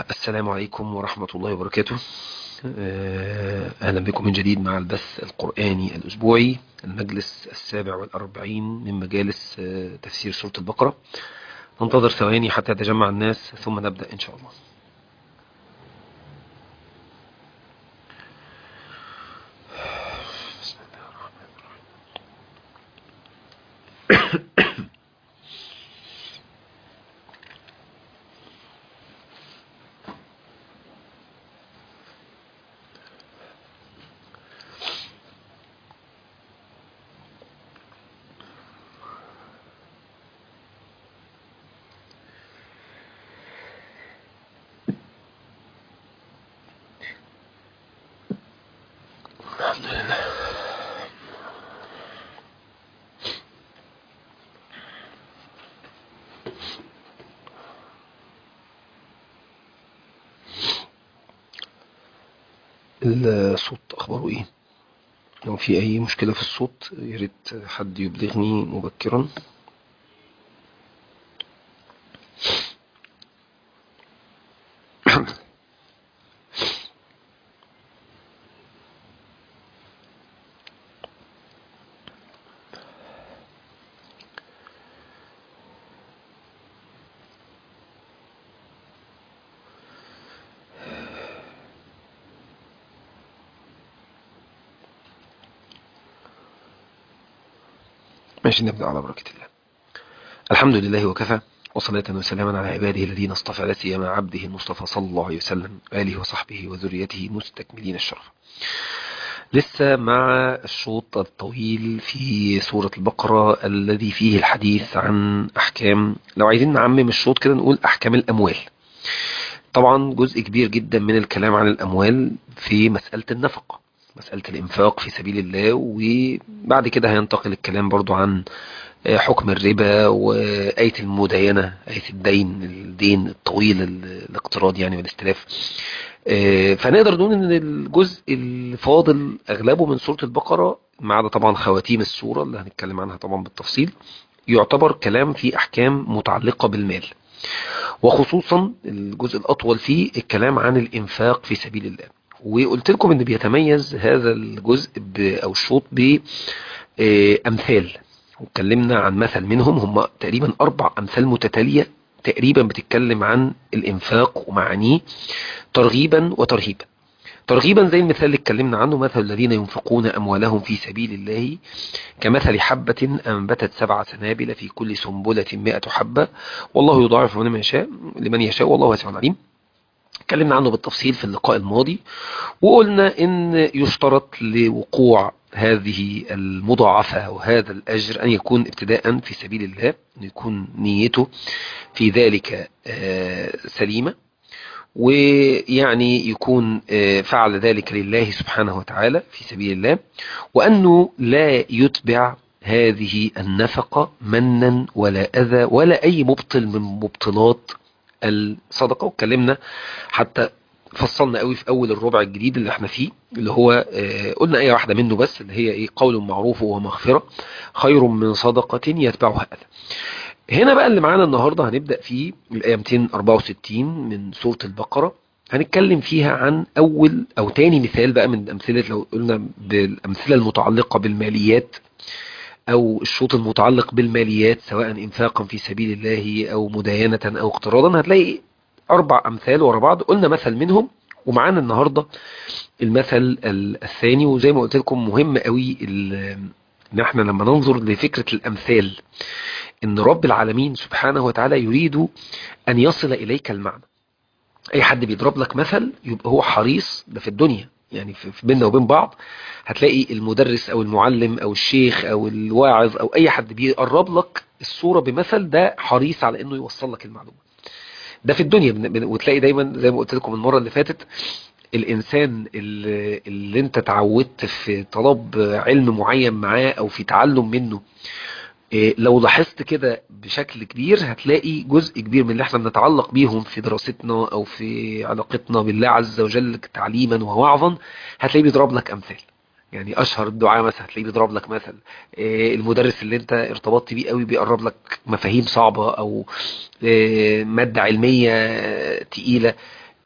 السلام عليكم ورحمة الله وبركاته. أهلا بكم من جديد مع البث القرآني الأسبوعي، المجلس 47 من مجالس تفسير سورة البقرة. ننتظر ثواني حتى يتجمع الناس ثم نبدأ إن شاء الله. بسم الله الرحمن الرحيم. الحمد لله. الصوت أخباره إيه؟ لو في أي مشكلة في الصوت ياريت حد يبلغني مبكرا. ماشي، نبدأ على بركة الله. الحمد لله وكفى، وصلاة وسلاما على عباده الذين اصطفى، لا سيما عبده المصطفى صلى الله عليه وسلم، آله وصحبه وذريته مستكملين الشرف. لسه مع الشوط الطويل في سورة البقرة الذي فيه الحديث عن أحكام، لو عايزين نعمم الشوط كده نقول أحكام الأموال. طبعا جزء كبير جدا من الكلام عن الأموال في مسألة النفقة، مسألة الإنفاق في سبيل الله، وبعد كده هينتقل الكلام برضو عن حكم الربا وآية المداينة، آية الدين الطويل، الاقتراض يعني والاستلاف. فنقدر نقول ان الجزء الفاضل اغلبه من سورة البقرة، ما عدا طبعا خواتيم السورة اللي هنتكلم عنها طبعا بالتفصيل، يعتبر كلام في احكام متعلقة بالمال، وخصوصا الجزء الاطول فيه الكلام عن الانفاق في سبيل الله. وقلت لكم ان بيتميز هذا الجزء او الشوط بامثال، واتكلمنا عن مثل منهم، هم تقريبا 4 امثال متتالية تقريبا بتتكلم عن الانفاق ومعانيه ترغيبا وترهيبا. ترغيبا زي المثال اللي اتكلمنا عنه، مثل الذين ينفقون أموالهم في سبيل الله كمثل حبة أنبتت 7 سنابل في كل سنبلة 100 حبة والله يضاعف لمن يشاء والله واسع عليم. اتكلمنا عنه بالتفصيل في اللقاء الماضي، وقلنا إن يشترط لوقوع هذه المضاعفة وهذا الأجر أن يكون ابتداء في سبيل الله، أن يكون نيته في ذلك سليمة، ويعني يكون فعل ذلك لله سبحانه وتعالى في سبيل الله، وأنه لا يتبع هذه النفقة منا ولا أذى ولا أي مبطل من مبطلات الصدقة. واتكلمنا حتى فصلنا قوي في أول الربع الجديد اللي احنا فيه، اللي هو قلنا أي واحدة منه بس، اللي هي إيه؟ قول معروف ومغفرة خير من صدقة يتبعها أذى. هنا بقى اللي معانا النهاردة هنبدأ فيه الآية 264 من سورة البقرة، هنتكلم فيها عن أول أو تاني مثال بقى من أمثلة، لو قلنا بالأمثلة المتعلقة بالماليات أو الشوط المتعلق بالماليات سواء إنفاقا في سبيل الله أو مداينة أو اقتراضا، هتلاقي 4 أمثال ورا بعض. قلنا مثل منهم، ومعانا النهاردة المثل الثاني. وزي ما قلت لكم مهم قوي ان احنا لما ننظر لفكرة الأمثال، ان رب العالمين سبحانه وتعالى يريد ان يصل اليك المعنى. اي حد بيضرب لك مثل يبقى هو حريص، ده في الدنيا يعني في بيننا وبين بعض، هتلاقي المدرس او المعلم او الشيخ او الواعظ او اي حد بيقرب لك الصورة بمثل، ده حريص على انه يوصل لك المعلومة. ده في الدنيا، وتلاقي دايما زي ما قلت لكم المرة اللي فاتت، الانسان اللي انت تعودت في طلب علم معين معاه او في تعلم منه، لو لاحظت كده بشكل كبير هتلاقي جزء كبير من اللي احنا بنتعلق بيهم في دراستنا او في علاقتنا بالله عز وجل تعليما ووعظا، هتلاقيه بيضرب لك امثال. يعني اشهر الدعاء مثلا هتلاقيه بيضرب لك مثل، المدرس اللي انت ارتبطت بيه قوي بيقرب لك مفاهيم صعبة او مادة علمية تقيلة،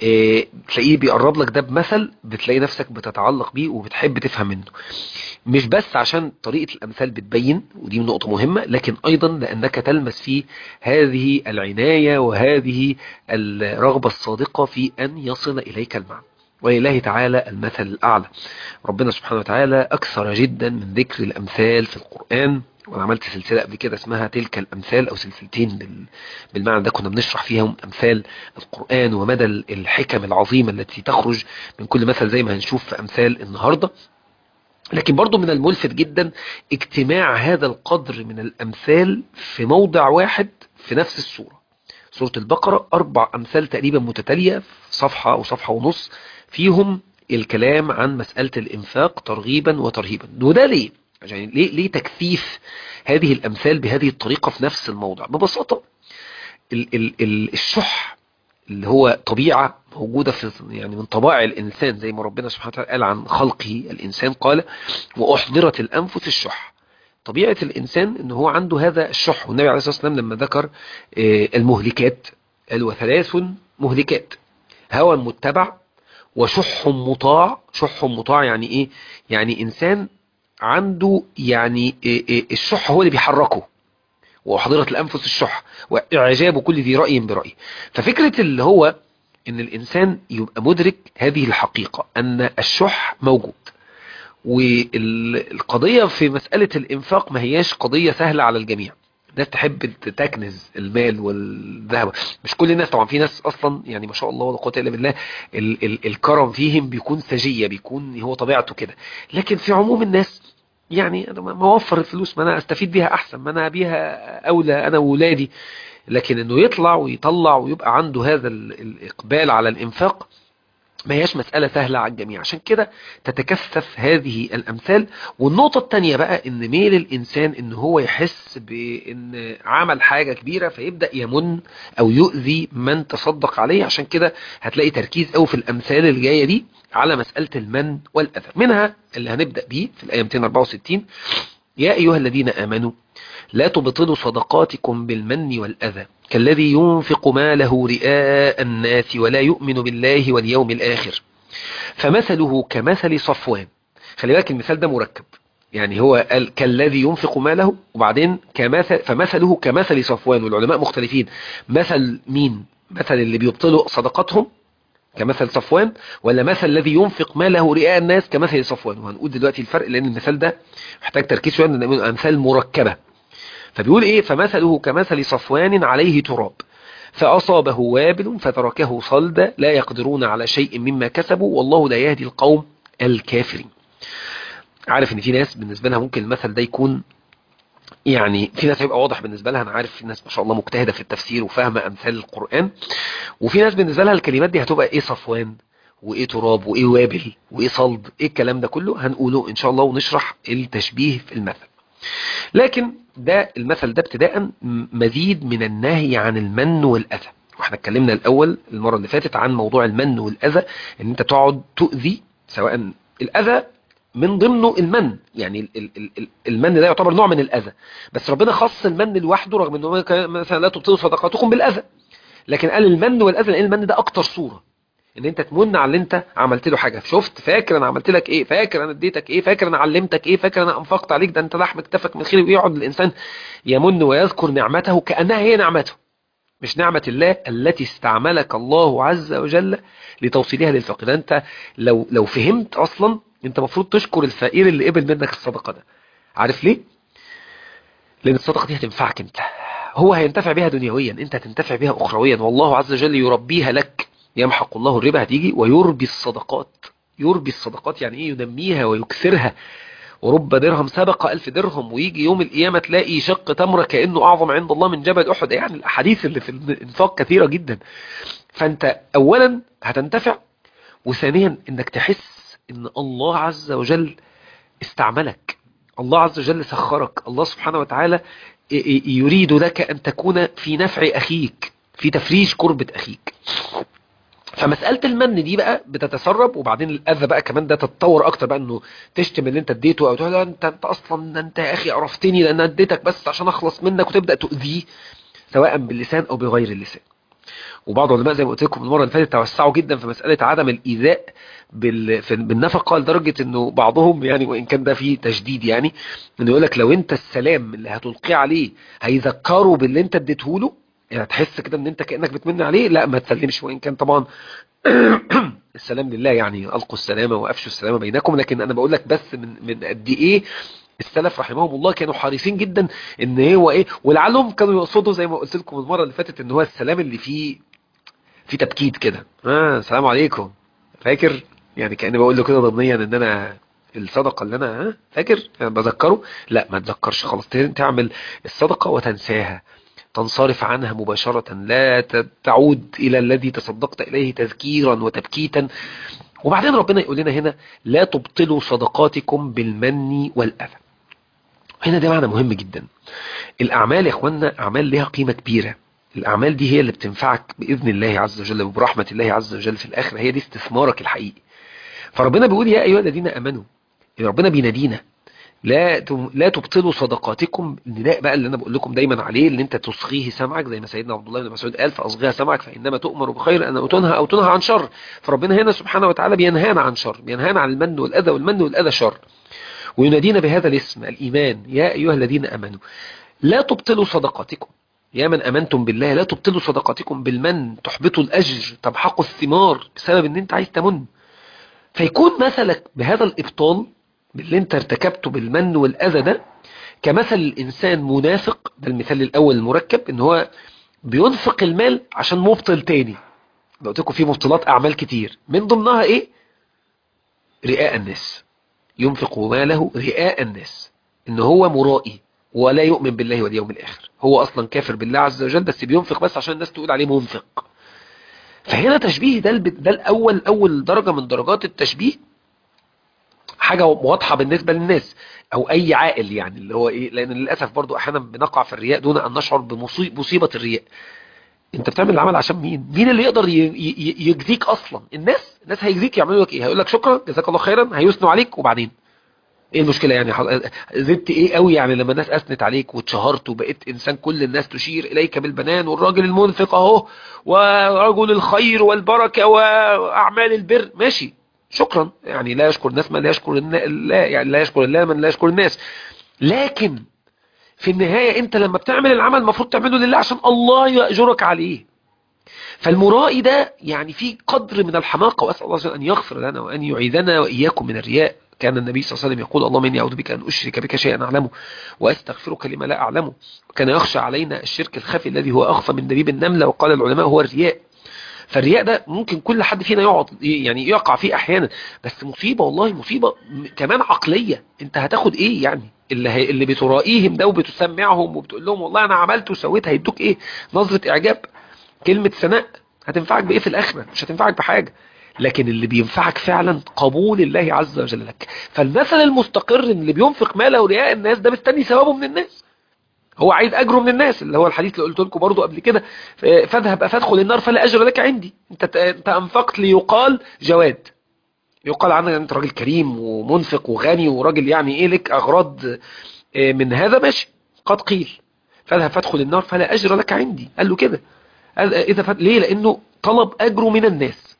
تلاقيه بيقرب لك ده بمثل، بتلاقي نفسك بتتعلق بيه وبتحب تفهم منه، مش بس عشان طريقة الأمثال بتبين، ودي نقطة مهمة، لكن أيضا لأنك تلمس فيه هذه العناية وهذه الرغبة الصادقة في أن يصل إليك المعنى. ولله تعالى المثل الأعلى. ربنا سبحانه وتعالى أكثر جدا من ذكر الأمثال في القرآن، وانا عملت سلسلة قبل كده اسمها تلك الأمثال، أو سلسلتين بالمعنى ده، كنا بنشرح فيهم أمثال القرآن ومدى الحكم العظيمة التي تخرج من كل مثل، زي ما هنشوف في أمثال النهاردة. لكن برضو من الملفت جدا اجتماع هذا القدر من الأمثال في موضع واحد في نفس السورة. سورة البقرة 4 أمثال تقريبا متتالية في صفحة أو صفحة ونص، فيهم الكلام عن مسألة الإنفاق ترغيبا وترهيبا. وده ليه؟ يعني ليه تكثيف هذه الأمثال بهذه الطريقة في نفس الموضع؟ ببساطة الشح اللي هو طبيعة موجودة في يعني من طبائع الإنسان، زي ما ربنا سبحانه وتعالى قال عن خلقه الإنسان، قال وأحضرت الأنفس الشح. طبيعة الإنسان إن هو عنده هذا الشح، والنبي عليه الصلاة والسلام لما ذكر المهلكات قال وثلاث مهلكات: هوى متبع، وشح مطاع. شح مطاع يعني إيه؟ يعني إنسان عنده يعني الشح هو اللي بيحركه، وأحضرت الأنفس الشح، وإعجاب كل ذي رأي برأيه. ففكرة اللي هو إن الإنسان يبقى مدرك هذه الحقيقة أن الشح موجود. والقضية في مسألة الإنفاق ما هياش قضية سهلة على الجميع. الناس تحب تكنز المال والذهب، مش كل الناس طبعا، في ناس أصلا يعني ما شاء الله ولا قوة إلا بالله الكرم فيهم بيكون سجية، بيكون هو طبيعته كده. لكن في عموم الناس يعني أنا ما اوفر الفلوس، ما انا استفيد بيها احسن، ما انا بيها اولى انا وولادي. لكن انه يطلع ويطلع ويبقى عنده هذا الاقبال على الانفاق ما هياش مسألة سهلة على الجميع، عشان كده تتكثف هذه الأمثال. والنقطة التانية بقى إن ميل الإنسان إن هو يحس بإن عمل حاجة كبيرة فيبدأ يمن أو يؤذي من تصدق عليه. عشان كده هتلاقي تركيز أو في الأمثال اللي جاية دي على مسألة المن والأذى. منها اللي هنبدأ بيه في الآية 264: يا أيها الذين آمنوا لا تبطلوا صدقاتكم بالمن والأذى كالذي ينفق ماله رئاء الناس ولا يؤمن بالله واليوم الآخر فمثله كمثل صفوان. خلي بالك المثال ده مركب، يعني هو قال كالذي ينفق ماله، وبعدين فمثله كمثل صفوان. والعلماء مختلفين، مثل مين؟ مثل اللي بيبطلوا صدقاتهم كمثل صفوان، ولا مثل الذي ينفق ماله رئاء الناس كمثل صفوان؟ وهنقول دلوقتي الفرق، لأن المثال ده محتاج تركيز شوية، لأن أمثال مركبة. فبيقول ايه؟ فمثله كمثل صفوان عليه تراب فأصابه وابل فتركه صلدا لا يقدرون على شيء مما كسبوا والله لا يهدي القوم الكافرين. عارف ان في ناس بالنسبة لها ممكن المثل ده يكون يعني، في ناس هيبقى واضح بالنسبة لها، انا عارف في ناس ما شاء الله مجتهدة في التفسير وفاهمة امثال القرآن، وفي ناس بالنسبة لها الكلمات دي هتبقى ايه صفوان وايه تراب وايه وابل وايه صلد، ايه الكلام ده كله هنقوله ان شاء الله ونشرح التشبيه في المثل. لكن ده المثل ده ابتداء مزيد من النهي عن المن والأذى. واحنا اتكلمنا الأول المرة اللي فاتت عن موضوع المن والأذى، ان انت تقعد تؤذي، سواء الأذى من ضمنه المن، يعني المن ده يعتبر نوع من الأذى، بس ربنا خص المن لوحده رغم انه مثلا لا تبطلوا صدقاتكم بالأذى، لكن قال المن والأذى لأن المن ده أكتر صورة، ان انت تمن على اللي انت عملت له حاجه. شفت؟ فاكر انا عملت لك ايه؟ فاكر انا اديتك ايه؟ فاكر انا علمتك ايه؟ فاكر انا انفقت عليك؟ ده انت لحم كتفك من خير. ويقعد الانسان يمن ويذكر نعمته كانها هي نعمته، مش نعمه الله التي استعملك الله عز وجل لتوصيلها للفقير. انت لو فهمت اصلا انت المفروض تشكر الفقير اللي قبل منك الصدقه ده. عارف ليه؟ لان الصدقه دي هتنفعك انت، هو هينتفع بها دنيويا، انت هتنتفع بها اخرويا، والله عز وجل يربيها لك. يمحق الله الربا هتيجي ويربي الصدقات. يربي الصدقات يعني ايه؟ ينميها ويكثرها. ورب درهم سبق 1000 درهم، ويجي يوم القيامة تلاقي شق تمرة كأنه أعظم عند الله من جبل أحد. يعني الأحاديث اللي في الإنفاق كثيرة جدا. فأنت أولا هتنتفع، وثانيا إنك تحس إن الله عز وجل استعملك، الله عز وجل سخرك، الله سبحانه وتعالى يريد لك أن تكون في نفع أخيك، في تفريج كربة أخيك. فمسألة المن دي بقى بتتسرب، وبعدين الأذى بقى كمان ده تتطور أكتر بقى، إنه تشتم اللي أنت اديته، أو تقول أنت أصلا أنت يا أخي عرفتني لأن اديتك بس عشان أخلص منك، وتبدأ تؤذيه سواء باللسان أو بغير اللسان. وبعض العلماء زي ما قلت لكم المره اللي فاتت توسعوا جدا في مساله عدم الايذاء بالنفقه، لدرجه انه بعضهم يعني وان كان ده فيه تشديد يعني انه يقول لك لو انت السلام اللي هتلقيه عليه هيذكره باللي انت اديته له، يعني تحس كده ان انت كانك بتمن عليه، لا ما تسلمش. وان كان طبعا السلام لله، يعني القوا السلامه وافشوا السلامه بينكم، لكن انا بقول لك بس من قد ايه السلف رحمهم الله كانوا حريصين جدا ان هو ايه، ولعلهم كانوا يقصدوا زي ما قلت لكم المره اللي فاتت ان هو السلام اللي فيه في تبكيت كده، السلام عليكم، فاكر؟ يعني كأني بقول له كده ضمنيا ان انا الصدقة اللي انا فاكر يعني بذكره. لا ما تذكرش خلاص، تعمل الصدقة وتنساها، تنصرف عنها مباشرة، لا تعود الى الذي تصدقت اليه تذكيرا وتبكيتا. وبعدين ربنا يقول لنا هنا لا تبطلوا صدقاتكم بالمن والأذى. هنا ده معنى مهم جدا. الأعمال يا إخواننا أعمال لها قيمة كبيرة، الأعمال دي هي اللي بتنفعك بإذن الله عز وجل وبرحمة الله عز وجل في الآخرة، هي دي استثمارك الحقيقي. فربنا بيقول يا أيها الذين آمنوا، ربنا بينادينا لا تبطلوا صدقاتكم. النداء بقى اللي أنا بقول لكم دايما عليه، اللي أنت تصغيه سمعك زي ما سيدنا عبد الله بن مسعود قال فأصغيها سمعك فإنما تؤمر بخير أن تنهى أو تنهى عن شر. فربنا هنا سبحانه وتعالى بينهانا عن شر، بينهانا عن المن والأذى، والمن والأذى شر، وينادينا بهذا الاسم الإيمان يا أيها الذين آمنوا لا تبطلوا صدقاتكم. يا من أمنتم بالله لا تبطلوا صدقاتكم بالمن، تحبطوا الأجر، تمحقوا الثمار بسبب ان انت عايز تمن. فيكون مثلك بهذا الإبطال باللي انت ارتكبته بالمن والأذى ده كمثل الإنسان منافق. ده المثال الأول المركب، ان هو بينفق المال عشان مبطل تاني. قلت لكم في مبطلات أعمال كتير، من ضمنها ايه؟ رئاء الناس. ينفق ماله رئاء الناس، ان هو مرائي ولا يؤمن بالله واليوم الآخر، هو أصلا كافر بالله عز وجل بس بينفق بس عشان الناس تقول عليه منفق. فهنا تشبيه ده الأول، أول درجة من درجات التشبيه، حاجة واضحة بالنسبة للناس أو أي عاقل، يعني اللي هو إيه، لأن للأسف برضو أحيانا بنقع في الرياء دون أن نشعر بمصيبة الرياء. أنت بتعمل العمل عشان مين؟ مين اللي يقدر يجزيك أصلا؟ الناس هيجزيك، يعملوا لك إيه؟ هيقول لك شكرا جزاك الله خيرا، هيثنوا عليك، وبعدين ايه المشكلة يعني؟ زدت ايه قوي يعني لما الناس اثنت عليك واتشهرت وبقيت انسان كل الناس تشير اليك بالبنان، والراجل المنفق اهو، ورجل الخير والبركة واعمال البر، ماشي شكرا. يعني لا يشكر الناس من لا يشكر لا يعني لا يشكر الله من لا يشكر الناس. لكن في النهاية انت لما بتعمل العمل المفروض تعمله لله عشان الله يأجرك عليه. فالمرائي ده يعني في قدر من الحماقة، وأسأل الله عز وجل أن يغفر لنا وأن يعيذنا وإياكم من الرياء. كان النبي صلى الله عليه وسلم يقول اللهم إني أعوذ بك أن أشرك بك شيئا أعلمه وأستغفرك لما لا أعلمه. وكان يخشى علينا الشرك الخفي الذي هو أخفى من دبيب النملة، وقال العلماء هو الرياء. فالرياء ده ممكن كل حد فينا يعني يقع فيه أحيانا، بس مصيبة والله، مصيبة كمان عقلية. أنت هتاخد إيه يعني؟ اللي بترائيهم ده وبتسمعهم وبتقول لهم والله أنا عملت وسويت، هيدوك إيه؟ نظرة إعجاب؟ كلمة ثناء؟ هتنفعك بإيه في الآخرة؟ مش هتنفعك بحاجة. لكن اللي بينفعك فعلا قبول الله عز وجل لك. فالمثل المستقر اللي بينفق ماله رياء الناس ده مستني ثوابه من الناس، هو عايز أجره من الناس، اللي هو الحديث اللي قلت لكم برضو قبل كده، فاذهب فادخل النار فلا أجر لك عندي. انت أنفقت ليقال جواد، يقال عنك انت راجل كريم ومنفق وغني وراجل يعني ايه لك أغراض من هذا، ماشي قد قيل فاذهب فادخل النار فلا أجر لك عندي. قال له كده إذا ليه؟ لأنه طلب أجره من الناس.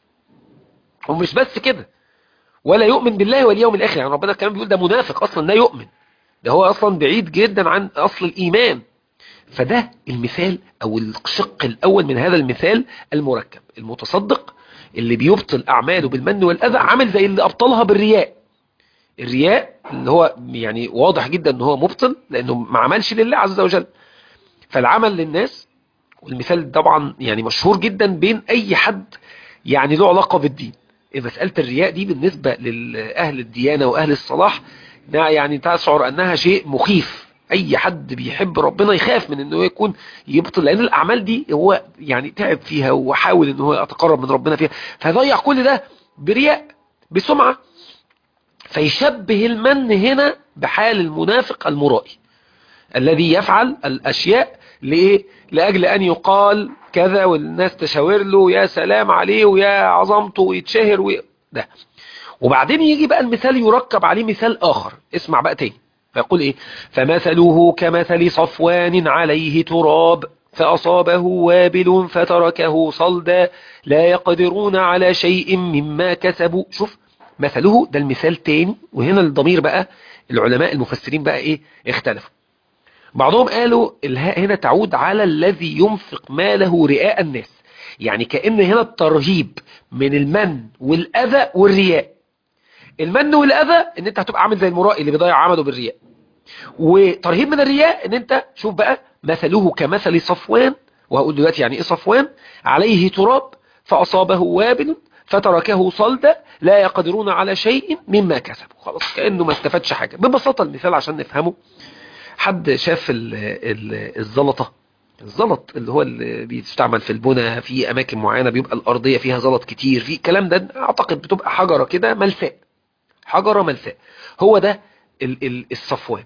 ومش بس كده، ولا يؤمن بالله واليوم الآخر. يعني ربنا كمان بيقول ده منافق أصلا لا يؤمن، ده هو أصلا بعيد جدا عن أصل الإيمان. فده المثال أو الشق الأول من هذا المثال المركب. المتصدق اللي بيبطل أعماله بالمن والأذى عامل زي اللي أبطلها بالرياء. الرياء اللي هو يعني واضح جدا أنه هو مبطل لأنه ما عملش لله عز وجل، فالعمل للناس. والمثال طبعا يعني مشهور جدا بين أي حد يعني له علاقة بالدين. مسألة الرياء دي بالنسبة لأهل الديانة وأهل الصلاح يعني تشعر أنها شيء مخيف. أي حد بيحب ربنا يخاف من أنه يكون يبطل، لأن الأعمال دي هو يعني تعب فيها وحاول أنه يتقرب من ربنا فيها، فيضيع كل ده برياء بسمعة. فيشبه المن هنا بحال المنافق المرائي الذي يفعل الأشياء لإيه؟ لأجل أن يقال كذا والناس تشاور له يا سلام عليه ويا عظمته ويتشهر ده. وبعدين يجي بقى المثال يركب عليه مثال آخر، اسمع بقى تاني، فيقول إيه؟ فمثله كمثل صفوان عليه تراب. فأصابه وابل فتركه صلدا لا يقدرون على شيء مما كسبوا. شوف مثله ده المثال تاني، وهنا الضمير بقى العلماء المفسرين بقى ايه اختلفوا. بعضهم قالوا الهاء هنا تعود على الذي ينفق ماله رئاء الناس، يعني كأن هنا الترهيب من المن والأذى والرياء. المن والأذى ان انت هتبقى عامل زي المرائي اللي بيضيع عمله بالرياء، وترهيب من الرياء ان انت شوف بقى مثله كمثل صفوان، وهقول دلوقتي يعني ايه صفوان، عليه تراب فأصابه وابل فتركه صلدا لا يقدرون على شيء مما كسبوا. خلاص كأنه ما استفادش حاجة. ببساطة المثال عشان نفهمه، حد شاف الزلطة؟ الزلط اللي هو اللي بيستعمل في البناء في اماكن معينة، بيبقى الارضية فيها زلط كتير، في الكلام ده اعتقد بتبقى حجرة كده ملساء، حجرة ملساء. هو ده الصفوان.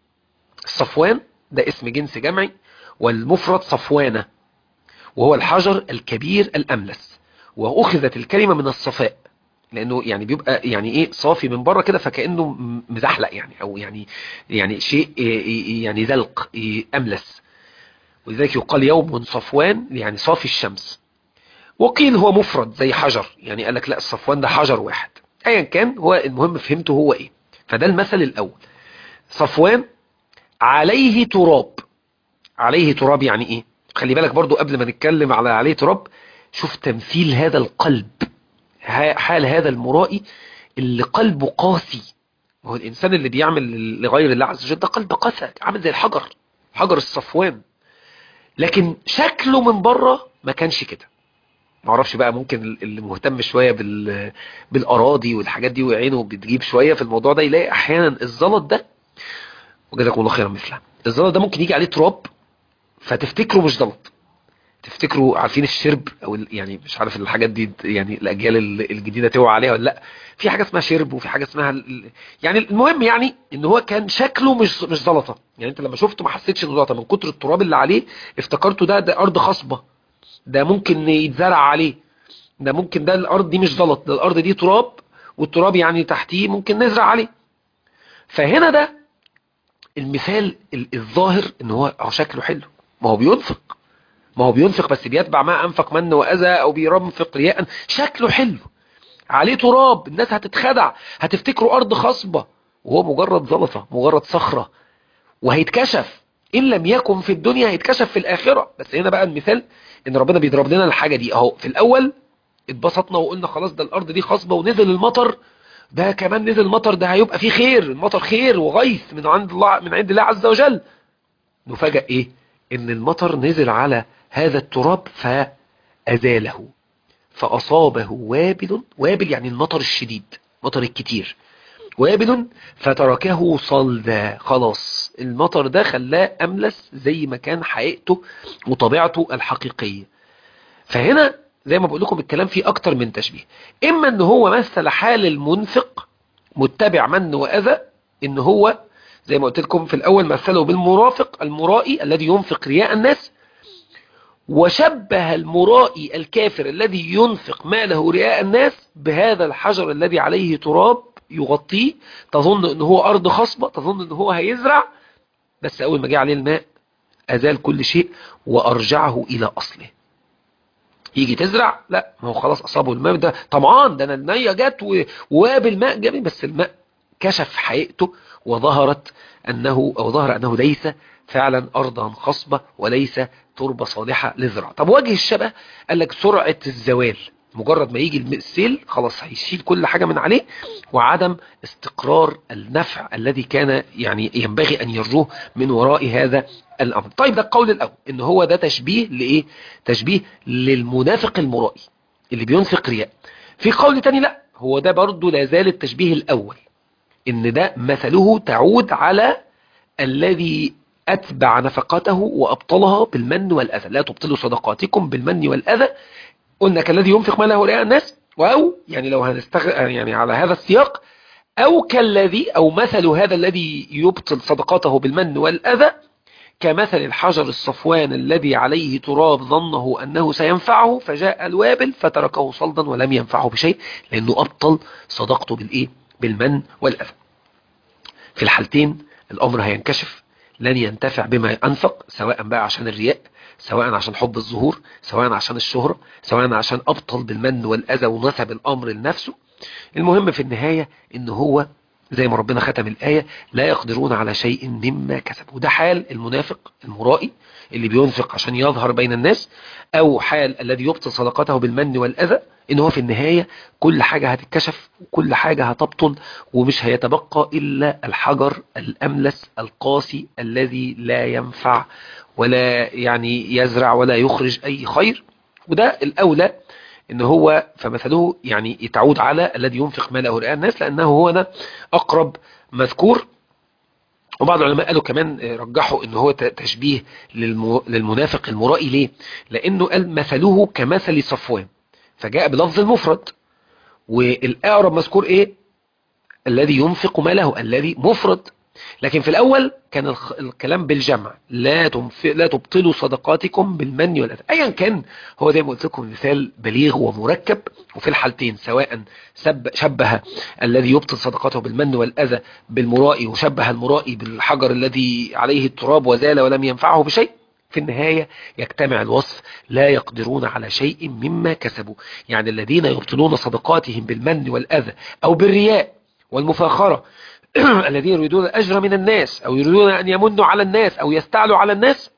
الصفوان ده اسم جنس جمعي، والمفرد صفوانة، وهو الحجر الكبير الأملس. وأخذت الكلمة من الصفاء، لأنه يعني بيبقى يعني إيه صافي من بره كده، فكأنه مزحلق يعني، أو يعني شيء يعني زلق أملس، ولذلك يقال يوم صفوان يعني صافي الشمس. وقيل هو مفرد زي حجر، يعني قال لك لا الصفوان ده حجر واحد. أيا كان، هو المهم فهمته هو إيه. فده المثل الأول، صفوان عليه تراب. عليه تراب يعني ايه؟ خلي بالك برضو قبل ما نتكلم على عليه تراب، شوف تمثيل هذا القلب، حال هذا المرائي اللي قلبه قاسي. وهو الانسان اللي بيعمل لغير الله عز وجل ده قلب قاسي، عامل زي الحجر، حجر الصفوان. لكن شكله من بره ما كانش كده. معرفش بقى، ممكن اللي مهتم شوية بالأراضي والحاجات دي وعينه بتجيب شوية في الموضوع ده، يلاقي أحيانا الزلط ده، وجزاكم الله خيرا مثله، الزلط ده ممكن يجي عليه تراب فتفتكره مش زلط، تفتكروا عارفين الشرب او يعني مش عارف الحاجات دي يعني الاجيال الجديده توعى عليها ولا لا. في حاجه اسمها شرب، وفي حاجه اسمها يعني المهم يعني ان هو كان شكله مش زلطه، يعني انت لما شفته ما حسيتش انه زلطه من كتر التراب اللي عليه، افتكرته ده ارض خصبه، ده ممكن يتزرع عليه، ده ممكن ده الارض دي مش زلط، ده الارض دي تراب، والتراب يعني تحتيه ممكن نزرع عليه. فهنا ده المثال الظاهر ان هو شكله حلو، ما هو بينفق، ما هو بينفق بس بيتبع ما أنفق من وأذى، أو بيرنفق رياء، شكله حلو، عليه تراب، الناس هتتخدع، هتفتكره أرض خصبة، وهو مجرد زلطة، مجرد صخرة، وهيتكشف إن لم يكن في الدنيا هيتكشف في الآخرة. بس هنا بقى المثال إن ربنا بيضرب لنا الحاجة دي أهو. في الأول اتبسطنا وقلنا خلاص ده الأرض دي خصبة ونزل المطر، ده كمان نزل المطر، ده هيبقى فيه خير، المطر خير وغيث من عند الله، من عند الله عز وجل. نفاجأ ايه؟ ان المطر نزل على هذا التراب فأزاله، فأصابه وابل. وابل يعني المطر الشديد، مطر الكتير. وابل فتركه صلدا، خلاص المطر ده خلاه أملس زي ما كان حقيقته وطبيعته الحقيقية. فهنا زي ما بقول لكم الكلام فيه أكتر من تشبيه. إما أن هو مثل حال المنفق متبع من وأذى، إن هو زي ما قلت لكم في الأول مثله بالمرافق المرائي الذي ينفق رياء الناس، وشبه المرائي الكافر الذي ينفق ماله رياء الناس بهذا الحجر الذي عليه تراب يغطيه، تظن أنه هو أرض خصبة، تظن أنه هو هيزرع، بس أول ما جاء عليه الماء أزال كل شيء وأرجعه إلى أصله. يجي تزرع، لا ما هو خلاص أصابه الماء، ده طمعان، ده أنا المية جت وواب الماء جميل، بس الماء كشف حقيقته، وظهرت أنه أو ظهر أنه ليس فعلا أرضا خصبة وليس تربة صالحة للزراعة. طب وجه الشبه قال لك سرعة الزوال، مجرد ما يجي السيل خلاص هيشيل كل حاجة من عليه، وعدم استقرار النفع الذي كان يعني ينبغي أن يرجوه من وراء هذا الأمر. طيب ده القول الأول، إن هو ده تشبيه لإيه؟ تشبيه للمنافق المرائي اللي بينفق رياء. في قول تاني لا، هو ده برضو لا زال التشبيه الأول، إن ده مثله تعود على الذي أتبع نفقته وأبطلها بالمن والأذى. لا تبطلوا صدقاتكم بالمن والأذى، قلنا كالذي ينفق ماله رئاء الناس، أو يعني لو يعني على هذا السياق، أو كالذي أو مثل هذا الذي يبطل صدقاته بالمن والأذى كمثل الحجر الصفوان الذي عليه تراب ظنه أنه سينفعه فجاء الوابل فتركه صلدا ولم ينفعه بشيء، لأنه أبطل صدقته بالإيه؟ بالمن والأذى. في الحالتين الأمر هينكشف، لن ينتفع بما أنفق، سواء بقى عشان الرياء، سواء عشان حب الظهور، سواء عشان الشهرة، سواء عشان أبطل بالمن والأذى ونسب الأمر لنفسه. المهم في النهاية إن هو زي ما ربنا ختم الآية: لا يقدرون على شيء مما كسبوا. وده حال المنافق المرائي اللي بينفق عشان يظهر بين الناس، أو حال الذي يبطل صدقته بالمن والأذى، إن هو في النهاية كل حاجة هتتكشف وكل حاجة هتبطل، ومش هيتبقى إلا الحجر الأملس القاسي الذي لا ينفع ولا يعني يزرع ولا يخرج أي خير. وده الأولى ان هو فمثله يعني يتعود على الذي ينفق ماله رئاء الناس، لانه هو ده اقرب مذكور. وبعض العلماء قالوا كمان رجحوا ان هو تشبيه للمنافق المرائي. ليه؟ لانه قال مثله كمثل صفوان، فجاء بلفظ المفرد. والاقرب مذكور ايه؟ الذي ينفق ماله، الذي مفرد. لكن في الأول كان الكلام بالجمع: لا تبطلوا صدقاتكم بالمن والأذى. أيا كان، هو زي ما قلت لكم مثال بليغ ومركب، وفي الحالتين سواء شبه الذي يبطل صدقاته بالمن والأذى بالمرائي، وشبه المرائي بالحجر الذي عليه التراب وزال ولم ينفعه بشيء، في النهاية يجتمع الوصف: لا يقدرون على شيء مما كسبوا. يعني الذين يبطلون صدقاتهم بالمن والأذى أو بالرياء والمفاخرة الذين يريدون الأجر من الناس، أو يريدون أن يمنوا على الناس أو يستعلوا على الناس،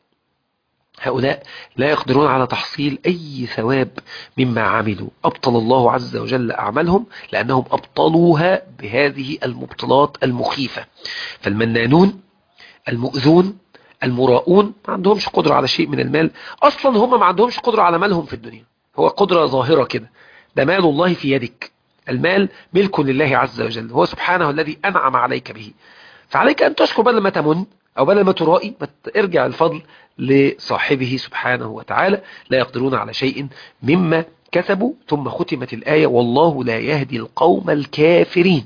هؤلاء لا يقدرون على تحصيل أي ثواب مما عملوا. أبطل الله عز وجل أعمالهم لأنهم أبطلوها بهذه المبطلات المخيفة. فالمنانون المؤذون المراؤون ما عندهمش قدرة على شيء من المال أصلا. هم ما عندهمش قدرة على مالهم في الدنيا، هو قدرة ظاهرة كده. ده مال الله في يدك، المال ملك لله عز وجل، هو سبحانه الذي أنعم عليك به. فعليك أن تشكر بدل ما تمن أو بدل ما ترائي، ارجع الفضل لصاحبه سبحانه وتعالى. لا يقدرون على شيء مما كسبوا. ثم ختمت الآية: والله لا يهدي القوم الكافرين.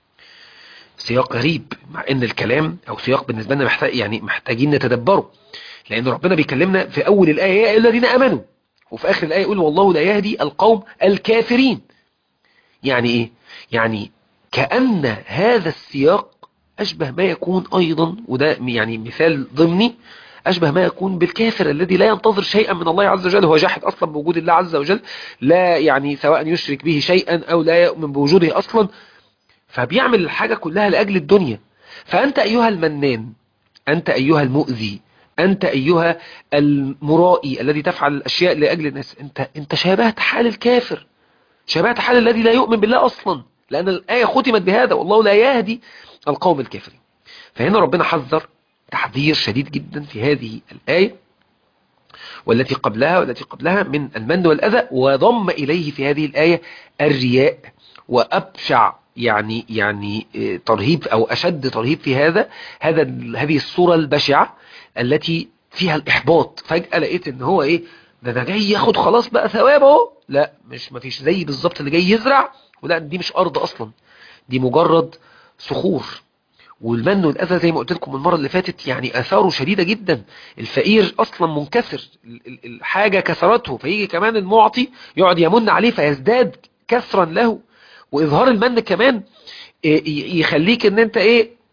سياق غريب، مع ان الكلام او سياق بالنسبة لنا محتاجين نتدبره، لان ربنا بيكلمنا في اول الآية: يا الذين امنوا، وفي اخر الآية يقول: والله لا يهدي القوم الكافرين. يعني ايه؟ يعني كأن هذا السياق أشبه ما يكون أيضا، وده يعني مثال ضمني، أشبه ما يكون بالكافر الذي لا ينتظر شيئا من الله عز وجل، هو جاحد أصلا بوجود الله عز وجل، لا يعني سواء يشرك به شيئا أو لا يؤمن بوجوده أصلا، فبيعمل الحاجة كلها لأجل الدنيا. فأنت أيها المنان، أنت أيها المؤذي، أنت أيها المرائي الذي تفعل الأشياء لأجل الناس، أنت شابهت حال الكافر، شبهت حال الذي لا يؤمن بالله أصلا، لأن الآية ختمت بهذا: والله لا يهدي القوم الكافرين. فهنا ربنا حذر تحذير شديد جدا في هذه الآية والتي قبلها من المن والأذى، وضم إليه في هذه الآية الرياء. وأبشع يعني ترهيب أو أشد ترهيب في هذه الصورة البشعة التي فيها الإحباط. فجأة لقيت إن هو إيه ده جاي ياخد خلاص بقى ثوابه. لا، ما فيش زي بالظبط اللي جاي يزرع، ولا دي مش أرض أصلا، دي مجرد صخور. والمن والأذى زي ما قلت لكم المرة اللي فاتت يعني آثاره شديدة جدا. الفقير أصلا منكسر، الحاجة كسرته، فيجي كمان المعطي يقعد يمن عليه فيزداد كسرا له. وإظهار المن كمان يخليك ان انت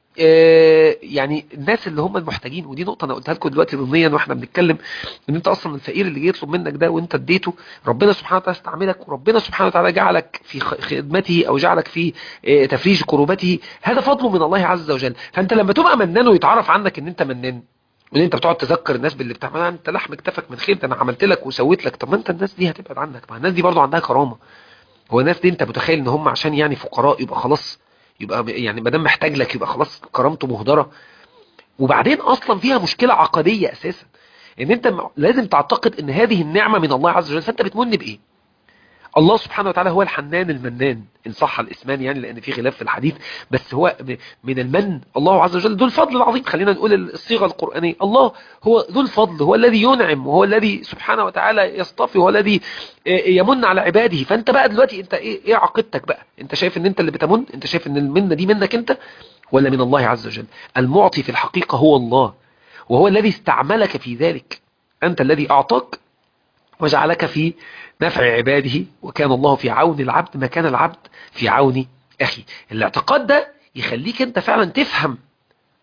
يعني الناس اللي هم المحتاجين. ودي نقطة انا قلتها لكم دلوقتي ضمنيا واحنا بنتكلم، ان انت اصلا الفقير اللي جاي يطلب منك ده وانت اديته، ربنا سبحانه وتعالى استعملك، وربنا سبحانه وتعالى جعلك في خدمته او جعلك في تفريج كروبته. هذا فضل من الله عز وجل. فانت لما تبقى منان ويتعرف عنك ان انت منان، وان انت بتقعد تذكر الناس باللي بتعملها، انت لحم كتفك من خير، ده انا عملت لك وسويت لك. طب ما انت الناس دي هتبعد عنك، ما الناس دي برضو عندها كرامة. هو الناس دي انت متخيل ان هم عشان يعني فقراء يبقى خلاص، يبقى يعني ما دام محتاج لك يبقى خلاص كرامته مهدرة؟ وبعدين اصلا فيها مشكلة عقدية اساسا، ان انت لازم تعتقد ان هذه النعمة من الله عز وجل، فانت بتمن بايه؟ الله سبحانه وتعالى هو الحنان المنان ان صح الاسمان، يعني لان في خلاف في الحديث، بس هو من المن الله عز وجل ذو الفضل العظيم. خلينا نقول الصيغة القرآنية: الله هو ذو الفضل، هو الذي ينعم، وهو الذي سبحانه وتعالى يصطفي، وهو الذي يمن على عباده. فانت بقى دلوقتي انت ايه عقيدتك بقى؟ انت شايف ان انت اللي بتمن؟ انت شايف ان المنة دي منك انت ولا من الله عز وجل؟ المعطي في الحقيقة هو الله، وهو الذي استعملك في ذلك. انت الذي اعطاك وجعلك في نفع عباده، وكان الله في عون العبد ما كان العبد في عون أخي. الاعتقاد ده يخليك أنت فعلا تفهم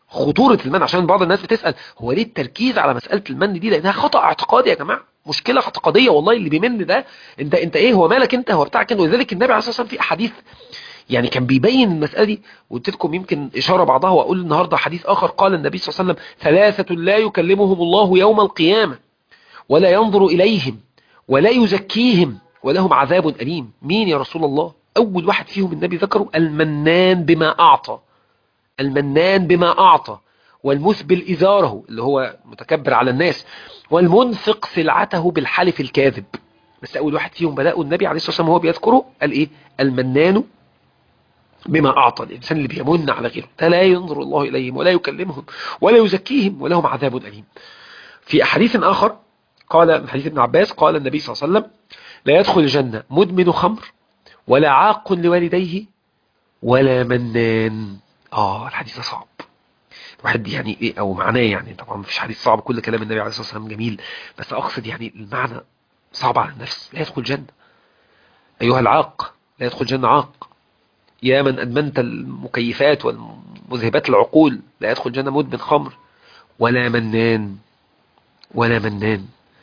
خطورة المن. عشان بعض الناس بتسأل هو ليه التركيز على مسألة المن دي؟ لانها خطأ اعتقادي يا جماعة، مشكلة اعتقادية والله. اللي بيمن ده انت ايه، هو مالك انت، هو بتاعك انت. ولذلك النبي عليه الصلاة والسلام في احاديث يعني كان بيبين المسألة دي، وقلت لكم يمكن إشارة بعضها، وأقول النهاردة حديث آخر. قال النبي صلى الله عليه وسلم: ثلاثة لا يكلمهم الله يوم القيامة ولا ينظر إليهم ولا يزكيهم ولهم عذاب أليم. مين يا رسول الله؟ أول واحد فيهم النبي ذكره: المنان بما أعطى. المنان بما أعطى، والمسبل إزاره اللي هو متكبر على الناس، والمنفق سلعته بالحلف الكاذب. بس أول واحد فيهم بدأوا النبي عليه الصلاة والسلام وهو بيذكره قال إيه؟ المنان بما أعطى. الإنسان اللي بيمن على غيره ده لا ينظر الله إليهم ولا يكلمهم ولا يزكيهم ولهم عذاب أليم. في حديث آخر قال من حديث ابن عباس قال النبي صلى الله عليه وسلم: لا يدخل الجنة مدمن خمر ولا عاق لوالديه ولا منان. الحديث ده صعب. الواحد يعني ايه او معناه، يعني طبعا مفيش حديث صعب، كل كلام النبي عليه الصلاة والسلام جميل، بس اقصد يعني المعنى صعب على النفس. لا يدخل الجنة ايها العاق، لا يدخل الجنة عاق. يا من أدمنت المكيفات والمذهبات العقول، لا يدخل الجنة مدمن خمر ولا منان ولا منان.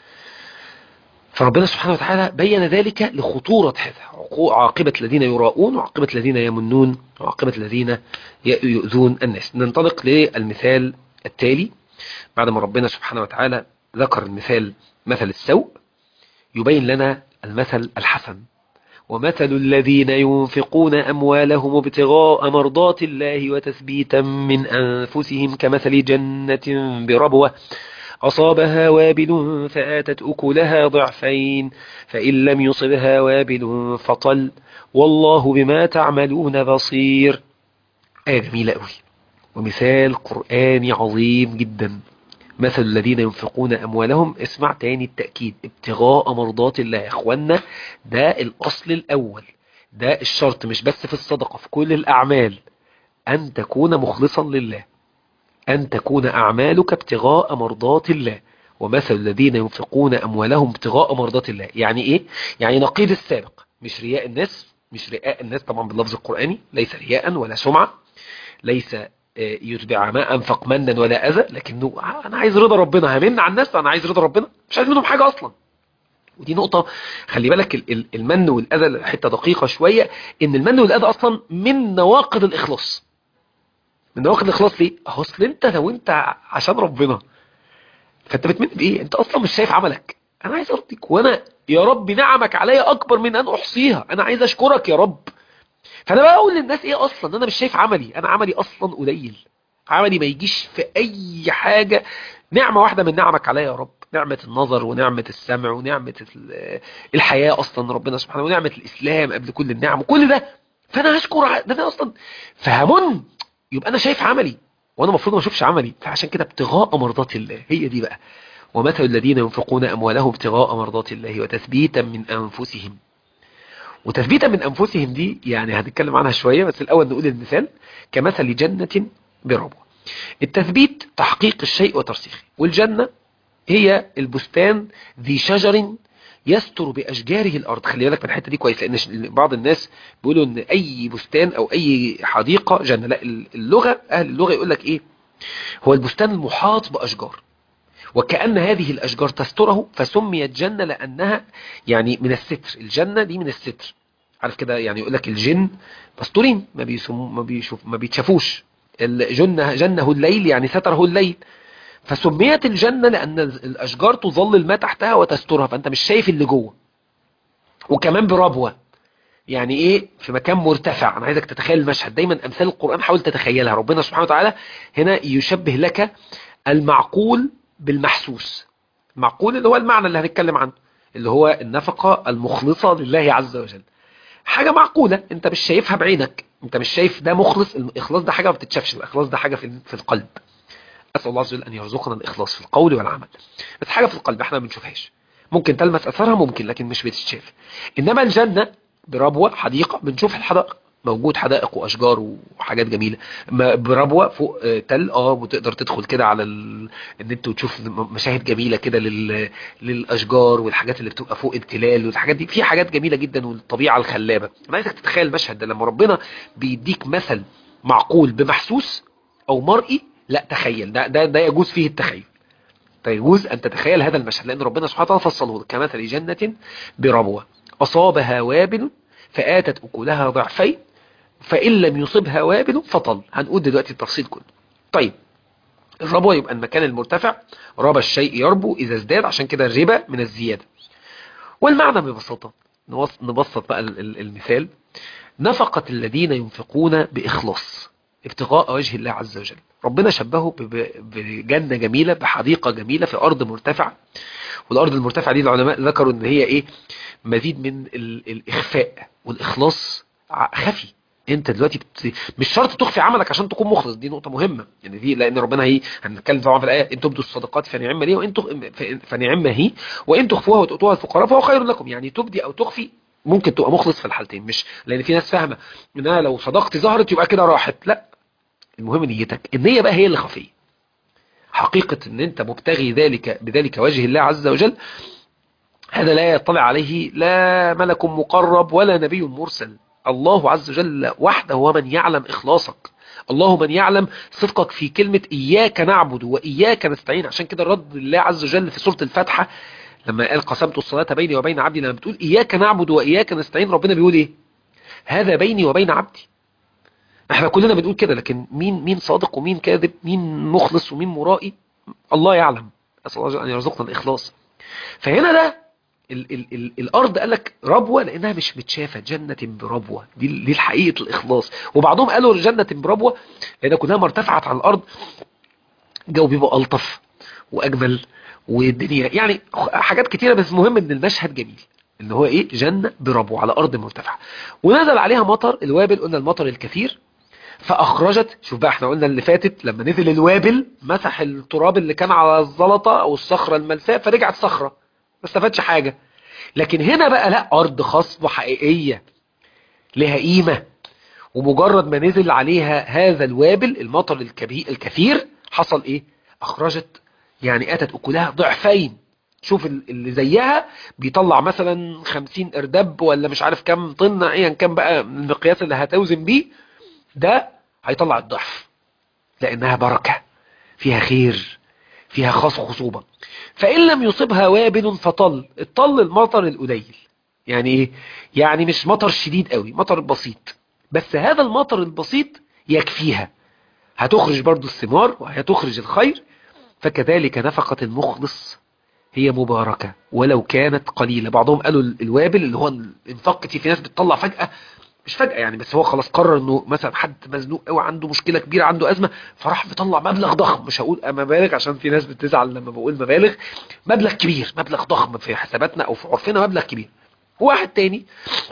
فربنا سبحانه وتعالى بين ذلك لخطورة هذا، عاقبة الذين يراؤون وعاقبة الذين يمنون وعاقبة الذين يؤذون الناس. ننطلق للمثال التالي بعد ما ربنا سبحانه وتعالى ذكر المثال مثل السوء، يبين لنا المثل الحسن. ومثل الذين ينفقون أموالهم ابتغاء مرضات الله وتثبيتا من أنفسهم كمثل جنة بربوة أصابها وابل فآتت أكلها ضعفين فإن لم يصبها وابل فطل والله بما تعملون بصير. آية جميلة قوي ومثال قرآني عظيم جدا. مثل الذين ينفقون أموالهم، اسمع تاني التأكيد، ابتغاء مرضات الله. يا اخوانا ده الأصل الأول، ده الشرط، مش بس في الصدقة، في كل الأعمال، أن تكون مخلصا لله، أن تكون أعمالك ابتغاء مرضات الله. ومثل الذين ينفقون أموالهم ابتغاء مرضات الله يعني إيه؟ يعني نقيض السابق، مش رياء الناس، مش رياء الناس طبعا باللفظ القرآني، ليس رياء ولا سمعة، ليس يتبع ما أنفق منا ولا أذى، لكنه أنا عايز رضا ربنا، همن على الناس، أنا عايز رضا ربنا، مش عايز منهم حاجة أصلا. ودي نقطة خلي بالك، المن والأذى حتة دقيقة شوية، إن المن والأذى أصلا من نواقض الإخلاص. من نواقض الإخلاص ليه؟ أصل أنت لو أنت عشان ربنا فأنت بتمن بإيه؟ أنت أصلا مش شايف عملك. أنا عايز أرضيك، وأنا يا رب نعمك عليا أكبر من أن أحصيها، أنا عايز أشكرك يا رب. فانا بقى اقول للناس ايه؟ اصلا انا مش شايف عملي، انا عملي اصلا قليل، عملي ما يجيش في اي حاجة. نعمة واحدة من نعمك عليا يا رب، نعمة النظر ونعمة السمع ونعمة الحياة اصلا ربنا سبحانه، ونعمة الاسلام قبل كل النعم وكل ده، فانا هشكر ده انا اصلا فهمن. يبقى انا شايف عملي وانا المفروض ما اشوفش عملي. فعشان كده ابتغاء مرضات الله، هي دي بقى. ومثل الذين ينفقون اموالهم ابتغاء مرضات الله وتثبيتا من انفسهم. وتثبيتا من أنفسهم دي يعني هنتكلم عنها شوية، بس الأول نقول المثال كمثل جنة بربوة. التثبيت تحقيق الشيء وترسيخه، والجنة هي البستان ذي شجر يستر بأشجاره الأرض. خلي بالك من الحتة دي كويس، لأن بعض الناس بيقولوا إن أي بستان أو أي حديقة جنة. لا، اللغة أهل اللغة يقول لك إيه؟ هو البستان المحاط بأشجار، وكأن هذه الأشجار تستره فسميت جنة لأنها يعني من الستر. الجنة دي من الستر، عارف كده؟ يعني يقول لك الجن مستورين، ما بيتشافوش. جنه الليل يعني ستره الليل. فسميت الجنة لأن الأشجار تظلل ما تحتها وتسترها، فأنت مش شايف اللي جوه. وكمان بربوة يعني ايه؟ في مكان مرتفع. انا عايزك تتخيل المشهد. دايما امثال القرآن حاول تتخيلها. ربنا سبحانه وتعالى هنا يشبه لك المعقول بالمحسوس. المعقول اللي هو المعنى اللي هنتكلم عنه، اللي هو النفقة المخلصة لله عز وجل. حاجة معقولة انت مش شايفها بعينك، انت مش شايف ده مخلص. الاخلاص ده حاجة ما بتتشافش، الاخلاص ده حاجة في القلب. اسال الله عز وجل ان يرزقنا الاخلاص في القول والعمل، بس حاجة في القلب احنا ما بنشوفهاش. ممكن تلمس اثرها ممكن، لكن مش بتتشاف. انما الجنة بربوة حديقة، بنشوف الحدائق، موجود حدائق واشجار وحاجات جميله. بربوه فوق تل، وتقدر تدخل كده على النت وتشوف مشاهد جميله كده للاشجار والحاجات اللي بتبقى فوق التلال والحاجات دي. في حاجات جميله جدا والطبيعه الخلابه. انا عايزك تتخيل المشهد ده لما ربنا بيديك مثل معقول بمحسوس او مرئي، لا تخيل، ده يجوز فيه التخيل. فيجوز أن تتخيل هذا المشهد، لأن ربنا سبحانه وتعالى فصله كمثل جنة بربوة أصابها وابل فآتت أكلها ضعفين فإن لم يصبها وابل فطل. هنقول دلوقتي التفصيل كله. طيب، الربوة يبقى المكان المرتفع، ربى الشيء يربو إذا ازداد، عشان كده الربا من الزيادة. والمعنى ببساطة، نبسط بقى المثال: نفقة الذين ينفقون بإخلاص ابتغاء وجه الله عز وجل، ربنا شبهه بجنة جميلة، بحديقة جميلة في أرض مرتفعة. والأرض المرتفعة دي العلماء ذكروا إن هي إيه؟ مزيد من الإخفاء والإخلاص. خفي. انت دلوقتي مش شرط تخفي عملك عشان تكون مخلص، دي نقطة مهمة يعني، دي لان ربنا هي هنتكلم طبعا في الآية: ان تبدوا الصدقات فنعم هي فنعم هي وان تخفوها وتؤتوها الفقراء فهو خير لكم. يعني تبدي او تخفي ممكن تبقى مخلص في الحالتين، مش لان في ناس فاهمة ان انا لو صدقتي ظهرت يبقى كده راحت، لا، المهم نيتك. النية بقى هي اللي خفية، حقيقة ان انت مبتغي بذلك وجه الله عز وجل. هذا لا يطلع عليه لا ملك مقرب ولا نبي مرسل، الله عز وجل وحده هو من يعلم إخلاصك، الله من يعلم صدقك في كلمة إياك نعبد وإياك نستعين. عشان كده رد الله عز وجل في سورة الفاتحة لما قال: قسمت الصلاة بيني وبين عبدي، لما بتقول إياك نعبد وإياك نستعين ربنا بيقول إيه؟ هذا بيني وبين عبدي. احنا كلنا بنقول كده، لكن مين صادق ومين كاذب، مين مخلص ومين مرائي؟ الله يعلم. أسأل الله أن يرزقنا الإخلاص. فهنا ده الارض قال لك ربوه لانها مش متشافه، جنه بربوه، دي الحقيقه الاخلاص. وبعضهم قالوا جنه بربوه لان كلها ما ارتفعت عن الارض الجو بيبقى الطف واجمل والدنيا يعني حاجات كتيره، بس مهم ان المشهد جميل، ان هو ايه؟ جنه بربوه على ارض مرتفعه، ونزل عليها مطر الوابل، قلنا المطر الكثير، فاخرجت. شوف بقى، احنا قلنا اللي فاتت لما نزل الوابل مسح التراب اللي كان على الزلطه او الصخره الملساء فرجعت صخره، ما استفادش حاجه. لكن هنا بقى لا، أرض خصبة حقيقية لها قيمة، ومجرد ما نزل عليها هذا الوابل المطر الكثير حصل إيه؟ أخرجت، يعني أتت أكلها ضعفين. شوف اللي زيها بيطلع مثلا 50 إردب ولا مش عارف كم طن، ايا كان بقى المقياس اللي هتوزن بيه، ده هيطلع الضعف لأنها بركة فيها خير، فيها خصوبة. فإن لم يصبها وابل فطل. الطل المطر القليل، يعني ايه؟ يعني مش مطر شديد قوي، مطر بسيط، بس هذا المطر البسيط يكفيها، هتخرج برضو الثمار وهتخرج الخير. فكذلك نفقة المخلص هي مباركة ولو كانت قليلة. بعضهم قالوا الوابل اللي هو الانفاق كتير، في ناس بتطلع فجأة، مش فجأة يعني، بس هو خلاص قرر انه مثلا حد مزنوق قوي، عنده مشكلة كبيرة، عنده أزمة، فراح بيطلع مبلغ ضخم. مش هقول مبالغ عشان في ناس بتزعل لما بقول مبالغ، مبلغ كبير، مبلغ ضخم في حساباتنا او في عرفنا، مبلغ كبير. واحد تاني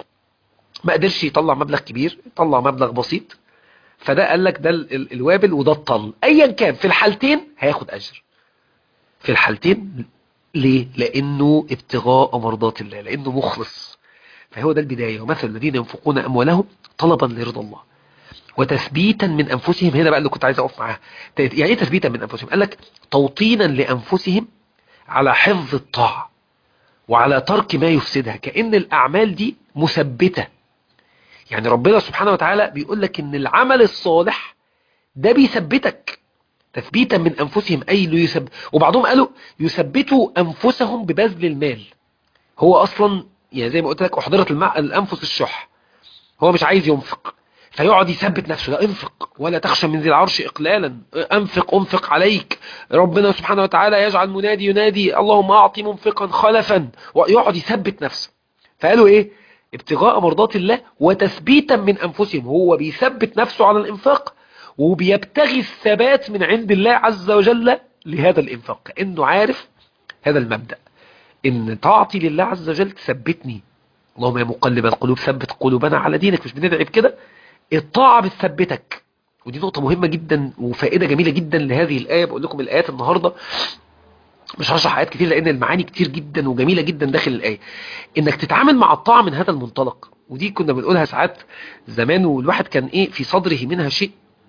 ما قدرش يطلع مبلغ كبير، طلع مبلغ بسيط، فده قال لك ده الوابل وده الطل. ايا كان في الحالتين هياخد اجر، في الحالتين. ليه؟ لانه ابتغاء مرضات الله، لانه مخلص. فهو ده البداية: ومثل الذين ينفقون أموالهم طلبا لرضا الله وتثبيتا من أنفسهم. هنا بقى اللي كنت عايز أقف معاه، يعني إيه تثبيتا من أنفسهم؟ قال لك توطينا لأنفسهم على حفظ الطاعة وعلى ترك ما يفسدها، كأن الأعمال دي مثبتة. يعني ربنا سبحانه وتعالى بيقول لك إن العمل الصالح ده بيثبتك، تثبيتا من أنفسهم أي ليثبت. وبعضهم قالوا يثبتوا أنفسهم ببذل المال. هو أصلا يعني زي ما قلت لك أحضرت الأنفس الشح، هو مش عايز ينفق فيقعد يثبت نفسه: لا انفق ولا تخشى من ذي العرش إقلالا، انفق عليك. ربنا سبحانه وتعالى يجعل منادي ينادي: اللهم أعطي منفقا خلفا، ويقعد يثبت نفسه. فقالوا إيه؟ ابتغاء مرضات الله وتثبيتا من أنفسهم، هو بيثبت نفسه على الإنفاق وبيبتغي الثبات من عند الله عز وجل لهذا الإنفاق، كأنه عارف هذا المبدأ إن طاعتي لله عز وجل تثبتني. اللهم يا مقلب القلوب ثبت قلوبنا على دينك. مش بندعي بكده؟ الطاعة بتثبتك. ودي نقطة مهمة جدا وفائدة جميلة جدا لهذه الآية. بقول لكم الآيات النهاردة مش هشرح آيات كتير لأن المعاني كتير جدا وجميلة جدا داخل الآية. إنك تتعامل مع الطاعة من هذا المنطلق، ودي كنا بنقولها ساعات زمان، والواحد كان إيه في صدره منها شيء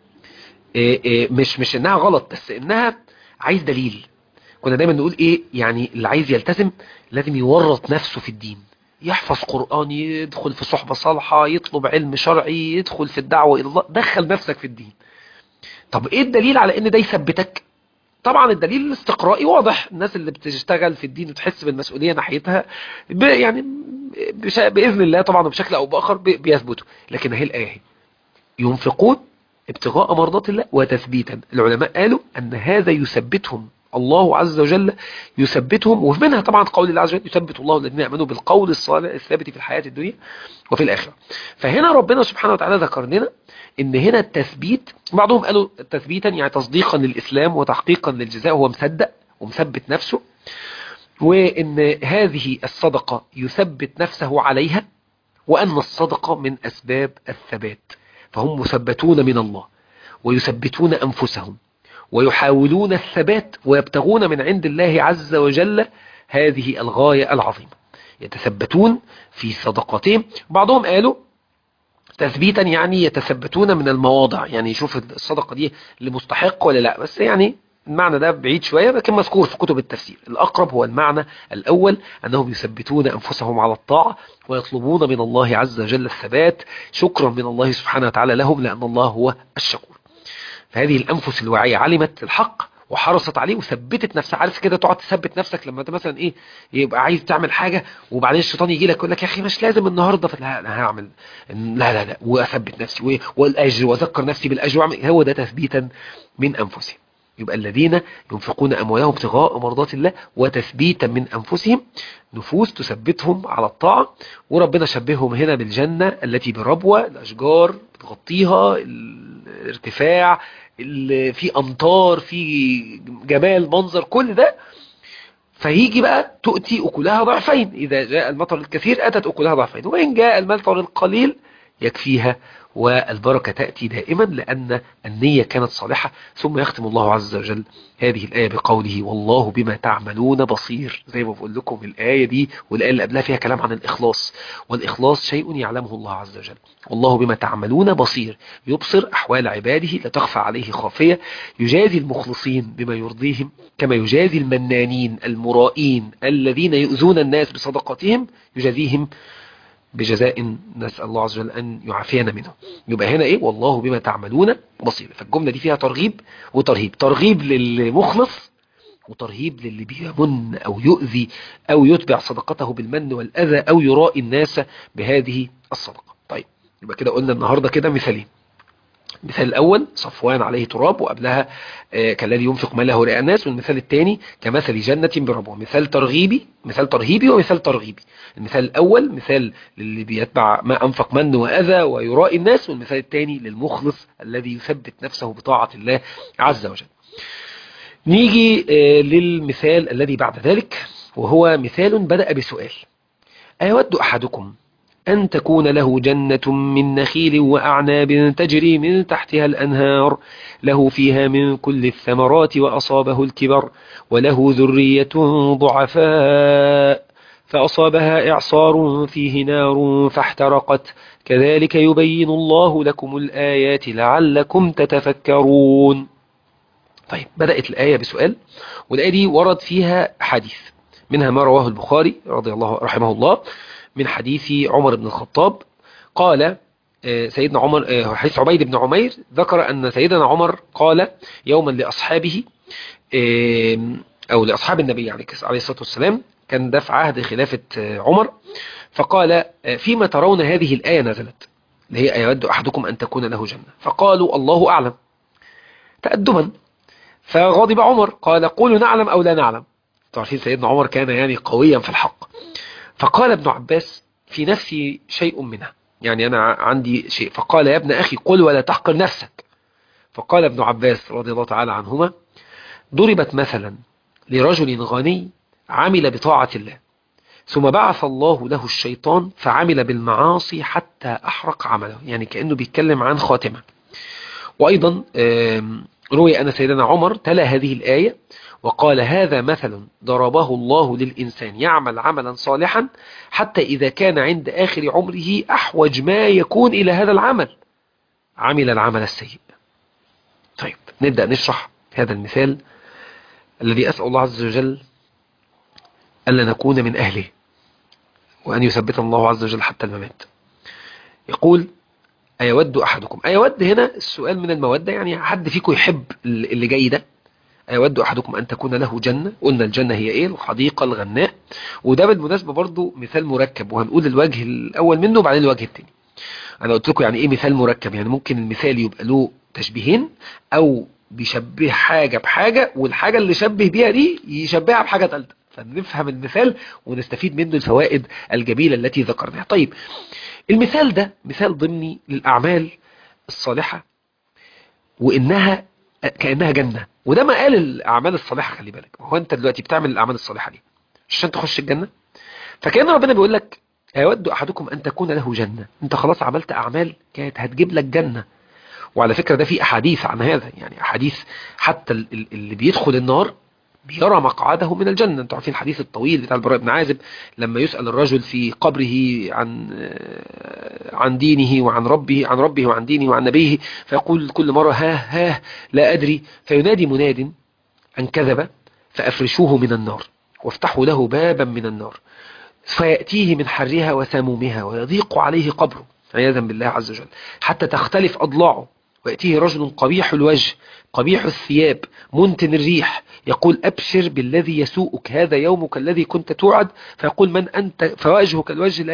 مش إنها غلط، بس إنها عايز دليل. كنا دايما نقول إيه؟ يعني اللي عايز يلتزم لازم يورط نفسه في الدين، يحفظ قرآن، يدخل في صحبة صالحة، يطلب علم شرعي، يدخل في الدعوة إلى الله، دخل نفسك في الدين. طب ايه الدليل على ان ده يثبتك؟ طبعا الدليل الاستقرائي واضح، الناس اللي بتشتغل في الدين وتحس بالمسؤولية ناحيتها يعني بإذن الله طبعا بشكل أو بآخر بيثبتوا. لكن هي الآية ينفقون ابتغاء مرضات الله وتثبيتا. العلماء قالوا أن هذا يثبتهم، الله عز وجل يثبتهم، ومنها طبعا قول الله عز وجل يثبت الله الذين آمنوا بالقول الصالح الثابت في الحياة الدنيا وفي الآخرة. فهنا ربنا سبحانه وتعالى ذكر لنا ان هنا التثبيت، بعضهم قالوا تثبيتا يعني تصديقا للإسلام وتحقيقا للجزاء، هو مصدق ومثبت نفسه، وان هذه الصدقة يثبت نفسه عليها، وأن الصدقة من أسباب الثبات. فهم مثبتون من الله ويثبتون أنفسهم ويحاولون الثبات ويبتغون من عند الله عز وجل هذه الغاية العظيمة، يتثبتون في صدقاتهم. بعضهم قالوا تثبيتا يعني يتثبتون من المواضع، يعني يشوف الصدقة دي لمستحق ولا لا، بس يعني المعنى ده بعيد شوية لكن مذكور في كتب التفسير. الأقرب هو المعنى الأول، أنهم يثبتون أنفسهم على الطاعة ويطلبون من الله عز وجل الثبات شكرا من الله سبحانه وتعالى لهم، لأن الله هو الشكور. فهذه الأنفس الواعية علمت الحق وحرصت عليه وثبتت نفسها. عارف كده تقعد تثبت نفسك لما انت مثلا ايه يبقى عايز تعمل حاجه وبعدين الشيطان يجي لك يقول لك يا اخي مش لازم النهارده، لا انا هعمل، لا واثبت نفسي والاجر واذكر نفسي بالاجر واعمل. هو ده تثبيتا من انفسهم. يبقى الذين ينفقون اموالهم ابتغاء مرضات الله وتثبيتا من انفسهم، نفوس تثبتهم على الطاعه. وربنا شبههم هنا بالجنه التي بربوه، الاشجار بتغطيها، الارتفاع، في امطار، في جمال منظر، كل ده. فيجي بقى تؤتي اكلها ضعفين، اذا جاء المطر الكثير اتت اكلها ضعفين، وان جاء المطر القليل يكفيها. والبركة تأتي دائما لأن النية كانت صالحة. ثم يختم الله عز وجل هذه الآية بقوله والله بما تعملون بصير. زي ما بقول لكم الآية دي والآية اللي قبلها فيها كلام عن الإخلاص، والإخلاص شيء يعلمه الله عز وجل. والله بما تعملون بصير، يبصر أحوال عباده لا تخفى عليه خافية، يجازي المخلصين بما يرضيهم كما يجازي المنانين المرائين الذين يؤذون الناس بصدقاتهم، يجازيهم بجزاء نسأل الله عز وجل أن يعافينا منه. يبقى هنا إيه؟ والله بما تعملون بصير. فالجملة دي فيها ترغيب وترهيب، ترغيب للمخلص وترهيب للي بيمن أو يؤذي أو يتبع صدقته بالمن والأذى أو يرائي الناس بهذه الصدقة. طيب يبقى كده قلنا النهاردة كده مثالين. المثال الأول صفوان عليه تراب وقبلها كالذي ينفق ماله رئاء الناس، والمثال الثاني كمثل جنة بربوة. مثال ترغيبي، مثال ترهيبي ومثال ترغيبي. المثال الأول مثال للي بيتبع ما أنفق من وأذى ويرائي الناس، والمثال الثاني للمخلص الذي يثبت نفسه بطاعة الله عز وجل. نيجي للمثال الذي بعد ذلك، وهو مثال بدأ بسؤال: أيود أحدكم أن تكون له جنة من نخيل وأعناب تجري من تحتها الأنهار له فيها من كل الثمرات وأصابه الكبر وله ذرية ضعفاء فأصابها إعصار فيه نار فاحترقت كذلك يبين الله لكم الآيات لعلكم تتفكرون. طيب بدأت الآية بسؤال، والآية دي ورد فيها حديث، منها ما رواه البخاري رضي الله رحمه الله من حديث عمر بن الخطاب. قال سيدنا عمر، حديث عبيد بن عمير، ذكر أن سيدنا عمر قال يوما لأصحابه أو لأصحاب النبي عليه الصلاة والسلام، كان ده في عهد خلافة عمر، فقال فيما ترون هذه الآية نزلت اللي هي أيود أحدكم أن تكون له جنة؟ فقالوا الله أعلم تأدبا. فغضب عمر قال قولوا نعلم أو لا نعلم. تعرفين سيدنا عمر كان يعني قويا في الحق. فقال ابن عباس في نفسي شيء منها، يعني أنا عندي شيء. فقال يا ابن أخي قل ولا تحقر نفسك. فقال ابن عباس رضي الله تعالى عنهما ضربت مثلا لرجل غني عمل بطاعة الله ثم بعث الله له الشيطان فعمل بالمعاصي حتى أحرق عمله، يعني كأنه بيتكلم عن خاتمة. وأيضا روي أن سيدنا عمر تلا هذه الآية وقال هذا مثل ضربه الله للإنسان يعمل عملا صالحا حتى إذا كان عند آخر عمره أحوج ما يكون إلى هذا العمل عمل العمل السيء. طيب نبدأ نشرح هذا المثال الذي أسأل الله عز وجل ألا نكون من أهله وأن يثبت الله عز وجل حتى الممات. يقول أيود أحدكم، أيود هنا السؤال من المودة، يعني حد فيكم يحب اللي جاي ده؟ أيود أحدكم أن تكون له جنة. قلنا الجنة هي إيه؟ الحديقة الغناء. وده بالمناسبة برضو مثال مركب، وهنقول الوجه الأول منه وبعدين الوجه الثاني. أنا قلت لكم يعني إيه مثال مركب، يعني ممكن المثال يبقى له تشبيهين، أو بيشبه حاجة بحاجة، والحاجة اللي شبه بيها دي يشبهها بحاجة ثالثة، فنفهم المثال ونستفيد منه الفوائد الجميلة التي ذكرناها. طيب، المثال ده مثال ضمني للأعمال الصالحة، وإنها كأنها جنة. وده ما قال الأعمال الصالحة، خلي بالك، هو أنت دلوقتي بتعمل الأعمال الصالحة دي عشان تخش الجنة. فكأن ربنا بيقول لك أيود أحدكم أن تكون له جنة. أنت خلاص عملت أعمال كانت هتجيب لك جنة. وعلى فكرة ده في أحاديث عن هذا، يعني أحاديث حتى اللي بيدخل النار بيرى مقعده من الجنة. انتوا عارفين الحديث الطويل بتاع البراء بن عازب لما يسأل الرجل في قبره عن دينه وعن ربه وعن دينه وعن نبيه، فيقول كل مرة ها ها لا أدري، فينادي مناد أن كذب فأفرشوه من النار وافتحوا له بابا من النار فيأتيه من حرها وسمومها ويضيق عليه قبره عياذا بالله عز وجل حتى تختلف أضلاعه، ويأتيه رجل قبيح الوجه قبيح الثياب منتن الريح يقول أبشر بالذي يسوءك، هذا يومك الذي كنت توعد. فيقول من أنت؟ فوجهك الوجه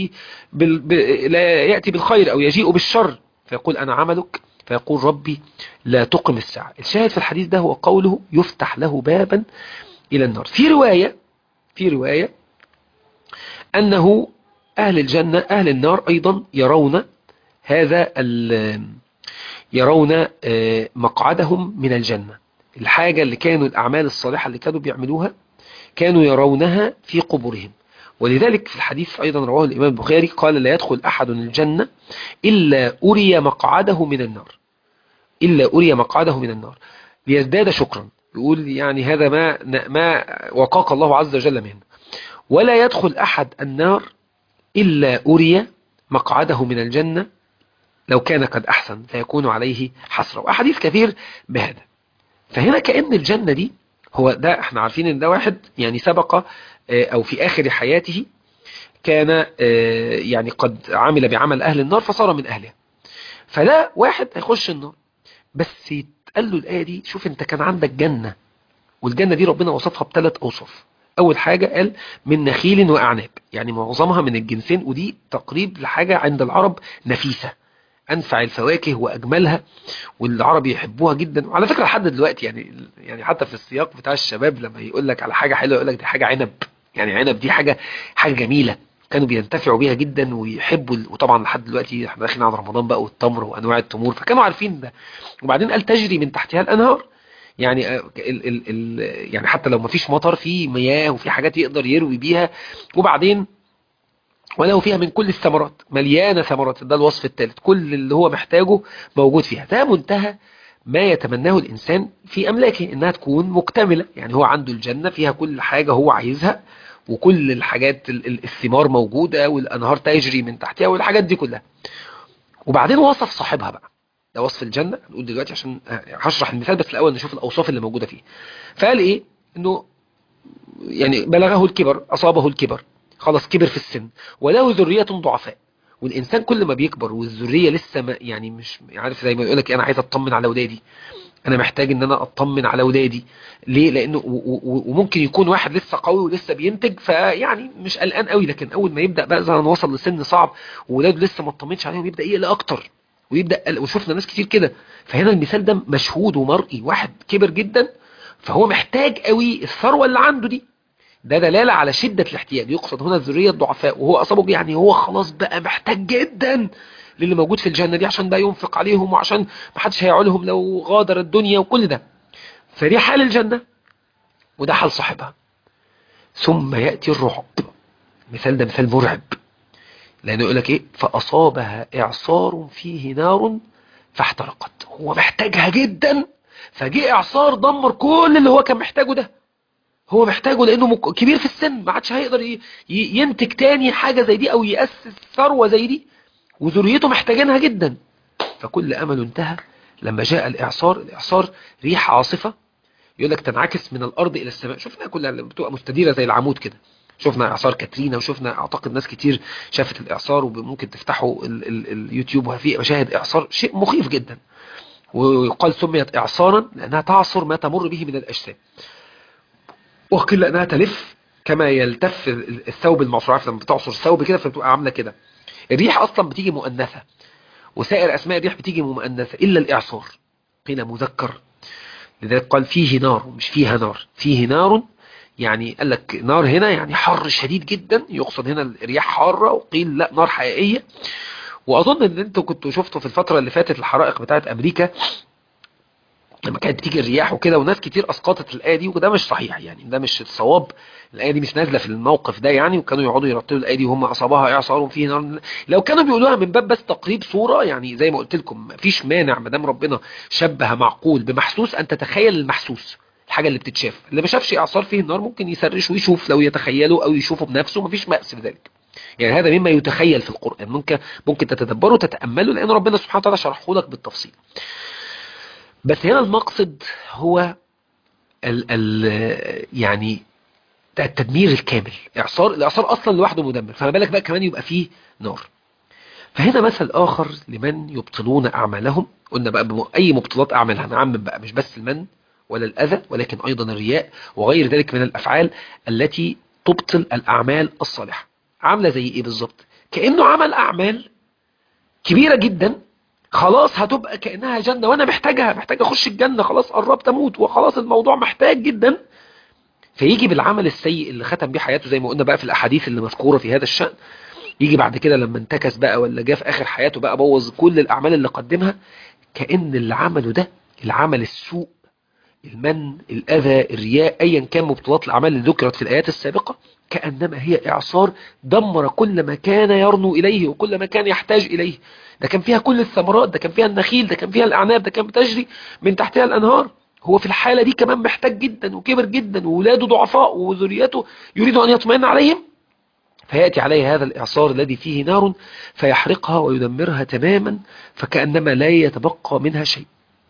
لا يأتي بالخير أو يجيء بالشر. فيقول أنا عملك. فيقول ربي لا تقم الساعة. الشاهد في الحديث ده هو قوله يفتح له بابا إلى النار. في رواية أنه أهل الجنة أهل النار أيضا يرون هذا يرون مقعدهم من الجنة. الحاجة اللي كانوا الأعمال الصالحة اللي كانوا بيعملوها كانوا يرونها في قبورهم. ولذلك في الحديث أيضا رواه الإمام البخاري قال لا يدخل أحد الجنة إلا أري مقعده من النار، إلا أري مقعده من النار ليزداد شكرا. يقول يعني هذا ما وقاك الله عز وجل منه. ولا يدخل أحد النار إلا أري مقعده من الجنة لو كان قد أحسن فيكون عليه حسرة. وأحاديث كثير بهذا. فهنا كأن الجنة دي هو ده، احنا عارفين ان ده واحد يعني سبق أو في آخر حياته كان يعني قد عمل بعمل أهل النار فصار من أهلها. فده واحد هيخش النار، بس يتقال له الآية دي شوف انت كان عندك جنة، والجنة دي ربنا وصفها بثلاث أوصاف. أول حاجة قال من نخيل وأعناب، يعني معظمها من الجنسين، ودي تقريب لحاجة عند العرب نفيسة، أنفع الفواكه وأجملها، والعرب يحبوها جدا. وعلى فكرة لحد دلوقتي يعني حتى في السياق بتاع الشباب لما يقول لك على حاجة حلوة يقول لك دي حاجة عنب، يعني عنب دي حاجة جميلة، كانوا بينتفعوا بيها جدا ويحبوا. وطبعا لحد دلوقتي احنا داخلين على رمضان بقى والتمر وأنواع التمور، فكانوا عارفين ده. وبعدين قال تجري من تحتها الأنهار، يعني يعني حتى لو ما فيش مطر في مياه وفي حاجات يقدر يروي بيها. وبعدين وله فيها من كل الثمرات، مليانة ثمرات، ده الوصف الثالث، كل اللي هو محتاجه موجود فيها. ده منتهى ما يتمناه الإنسان في أملاكه، إنها تكون مكتملة. يعني هو عنده الجنة فيها كل حاجة هو عايزها، وكل الحاجات الثمار موجودة والأنهار تجري من تحتها والحاجات دي كلها. وبعدين وصف صاحبها بقى، ده وصف الجنة. هنقول دلوقتي عشان هشرح المثال، بس الأول نشوف الأوصاف اللي موجودة فيه. فقال إيه؟ إنه يعني بلغه الكبر، أصابه الكبر، خلاص كبر في السن، وله ذرية ضعفاء. والإنسان كل ما بيكبر والذرية لسه ما يعني مش عارف، زي ما يقولك أنا عايز أطمن على أولادي، أنا محتاج إن أنا أطمن على أولادي. ليه؟ لأنه وممكن يكون واحد لسه قوي ولسه بينتج فيعني مش قلقان قوي، لكن أول ما يبدأ بقى زي ما وصل لسن صعب وولاده لسه ما اطمنش عليهم يبدأ يقلق أكتر ويبدأ قلق. وشوفنا ناس كتير كده. فهنا المثال ده مشهود ومرئي، واحد كبر جدا فهو محتاج قوي الثروة اللي عنده دي. ده دلالة على شدة الاحتياج. يقصد هنا الذرية الضعفاء، وهو أصابه يعني هو خلاص بقى محتاج جدا للي موجود في الجنة دي عشان بقى ينفق عليهم وعشان محدش هيعولهم لو غادر الدنيا وكل ده. فدي حال الجنة وده حال صاحبها. ثم يأتي الرعب. مثال ده مثال مرعب، لأنه يقول لك إيه؟ فأصابها إعصار فيه نار فاحترقت. هو محتاجها جدا فجاء إعصار دمر كل اللي هو كان محتاجه ده. هو محتاجه لانه كبير في السن، ما عادش هيقدر ينتج تاني حاجة زي دي او يأسس ثروة زي دي، وذريته محتاجينها جدا. فكل امله انتهى لما جاء الاعصار ريح عاصفة، يقول لك تنعكس من الارض الى السماء. شوفنا كلها بتبقى مستديرة زي العمود كده، شفنا إعصار كاترينا، وشفنا أعتقد ناس كتير شافت الإعصار، وممكن تفتحوا اليوتيوب وفي مشاهد إعصار، شيء مخيف جدا. ويقال سميت إعصارا لأنها تعصر ما تمر به من الأجسام، وقيل لأنها تلف كما يلتف الثوب المعصور. عارف لما بتعصر ثوب كده فبتبقى عاملة كده. الريح أصلا بتيجي مؤنثة، وسائر أسماء الريح بتيجي مؤنثة إلا الإعصار قيل مذكر. لذلك قال فيه نار، مش فيها نار، فيه نار. يعني قال لك نار هنا يعني حر شديد جدا، يقصد هنا الرياح حارة، وقيل لا نار حقيقية. وأظن أن أنتوا كنتوا شفتوا في الفترة اللي فاتت الحرائق بتاعت أمريكا لما كانت بتيجي الرياح وكده، وناس كتير اسقطت الايه دي، وده مش صحيح يعني، ده مش الصواب. الايه دي مش نازله في الموقف ده يعني، وكانوا يقعدوا يرتبوا الايه دي وهم اصابها اعصار فيه نار. لو كانوا بيقولوها من باب بس تقريب صوره يعني، زي ما قلت لكم مفيش مانع ما دام ربنا شبه معقول بمحسوس ان تتخيل المحسوس، الحاجه اللي بتتشاف. اللي ما شافش اعصار فيه النار ممكن يسرش ويشوف، لو يتخيله او يشوفه بنفسه مفيش بأس بذلك. يعني هذا مما يتخيل في القرآن، ممكن تتدبره وتتأمله، لأن ربنا سبحانه وتعالى شرحه لك بالتفصيل. بس هنا المقصد هو يعني التدمير الكامل. الإعصار أصلا لوحده مدمر، فما بالك بقى كمان يبقى فيه نار. فهنا مثل آخر لمن يبطلون أعمالهم. قلنا بقى أي مبطلات أعمال، هنعمم بقى مش بس المن ولا الأذى، ولكن أيضا الرياء وغير ذلك من الأفعال التي تبطل الأعمال الصالحة. عاملة زي إيه بالظبط؟ كأنه عمل أعمال كبيرة جدا، خلاص هتبقى كأنها جنة، وانا محتاج اخش الجنة، خلاص قربت اموت، وخلاص الموضوع محتاج جدا. فيجي بالعمل السيء اللي ختم بيه حياته، زي ما قلنا بقى في الاحاديث اللي مذكورة في هذا الشأن، يجي بعد كده لما انتكس بقى ولا جاء في اخر حياته بقى بوظ كل الاعمال اللي قدمها، كأن اللي عمله ده العمل السوء، المن، الأذى، الرياء، أيا كان مبطلات الأعمال اللي ذكرت في الآيات السابقة، كأنما هي إعصار دمر كل ما كان يرنو إليه وكل ما كان يحتاج إليه. ده كان فيها كل الثمرات، ده كان فيها النخيل، ده كان فيها الأعناب، ده كان بتجري من تحتها الأنهار. هو في الحالة دي كمان محتاج جدا وكبر جدا، وولاده ضعفاء وذريته يريد أن يطمئن عليهم، فيأتي عليه هذا الإعصار الذي فيه نار فيحرقها ويدمرها تماما، فكأنما لا يتبقى منها شيء.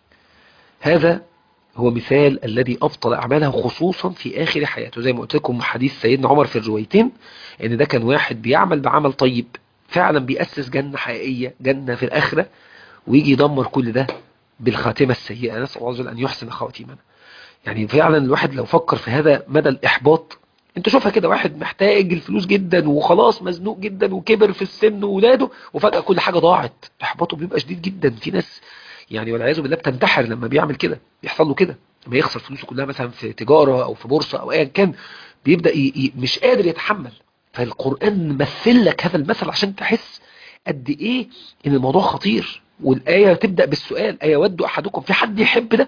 هذا هو مثال الذي أبطل أعماله خصوصا في آخر حياته. زي ما قلت لكم حديث سيدنا عمر في الروايتين، إن ده كان واحد بيعمل بعمل طيب فعلا بيأسس جنة حقيقية، جنة في الآخرة، ويجي يدمر كل ده بالخاتمة السيئة. نسأل الله عز وجل أن يحسن خواتيمنا. يعني فعلا الواحد لو فكر في هذا مدى الإحباط، انت شوفها كده، واحد محتاج الفلوس جدا وخلاص مزنوق جدا وكبر في السن وولاده، وفجأة كل حاجة ضاعت، إحباطه بيبقى شديد جدا. في ناس يعني والعياذ بالله بتنتحر لما بيعمل كده، بيحصل له كده لما يخسر فلوسه كلها مثلا في تجارة أو في بورصة أو أيا كان، بيبدأ مش قادر يتحمل. فالقرآن مثل لك هذا المثل عشان تحس قد إيه إن الموضوع خطير. والآية تبدأ بالسؤال: أيود أحدكم، في حد يحب ده؟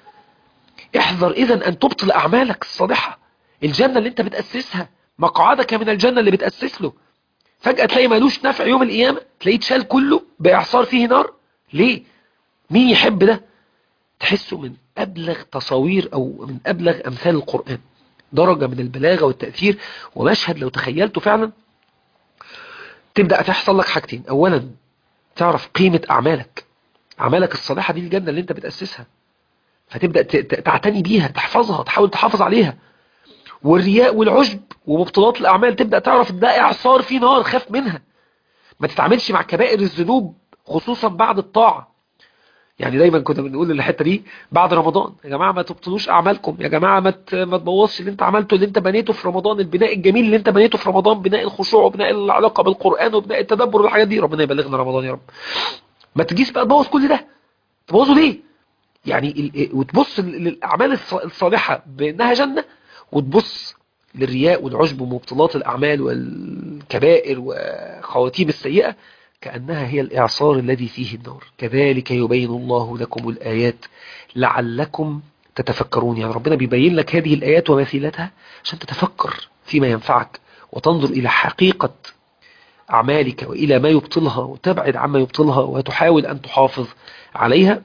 احذر إذن أن تبطل أعمالك الصالحة، الجنة اللي انت بتأسسها، مقعدك من الجنة اللي بتأسس له، فجأة تلاقي مالوش نفع يوم القيامة، تلاقيه اتشال كله بإعصار فيه نار. ليه؟ مين يحب ده؟ تحسه من أبلغ تصاوير أو من أبلغ أمثال القرآن، درجة من البلاغة والتأثير، ومشهد لو تخيلته فعلا تبدأ تحصل لك حاجتين: أولا تعرف قيمة أعمالك الصالحة دي الجنة اللي انت بتأسسها، فتبدأ تعتني بيها، تحفظها، تحاول تحافظ عليها. والرياء والعجب ومبطلات الأعمال تبدأ تعرف ده إعصار فيه نار، خاف منها، ما تتعاملش مع كبائر الذنوب خصوصا بعد الطاعة. يعني دايما كنا بنقول الحتة دي بعد رمضان: يا جماعة ما تبطلوش أعمالكم، يا جماعة ما تبوظش اللي انت عملته، اللي انت بنيته في رمضان، البناء الجميل اللي انت بنيته في رمضان، بناء الخشوع وبناء العلاقة بالقرآن وبناء التدبر والحاجات دي. ربنا يبلغنا رمضان يا رب. ما تجيش بقى تبوظ كل ده. تبوظه ليه؟ يعني وتبص للأعمال الصالحة بأنها جنة، وتبص للرياء والعجب ومبطلات الأعمال والكبائر وخواتيم السيئة كأنها هي الإعصار الذي فيه النار. كذلك يبين الله لكم الآيات لعلكم تتفكرون. يعني ربنا بيبين لك هذه الآيات ومثيلتها عشان تتفكر فيما ينفعك، وتنظر إلى حقيقة أعمالك وإلى ما يبطلها، وتبعد عما يبطلها، وتحاول أن تحافظ عليها.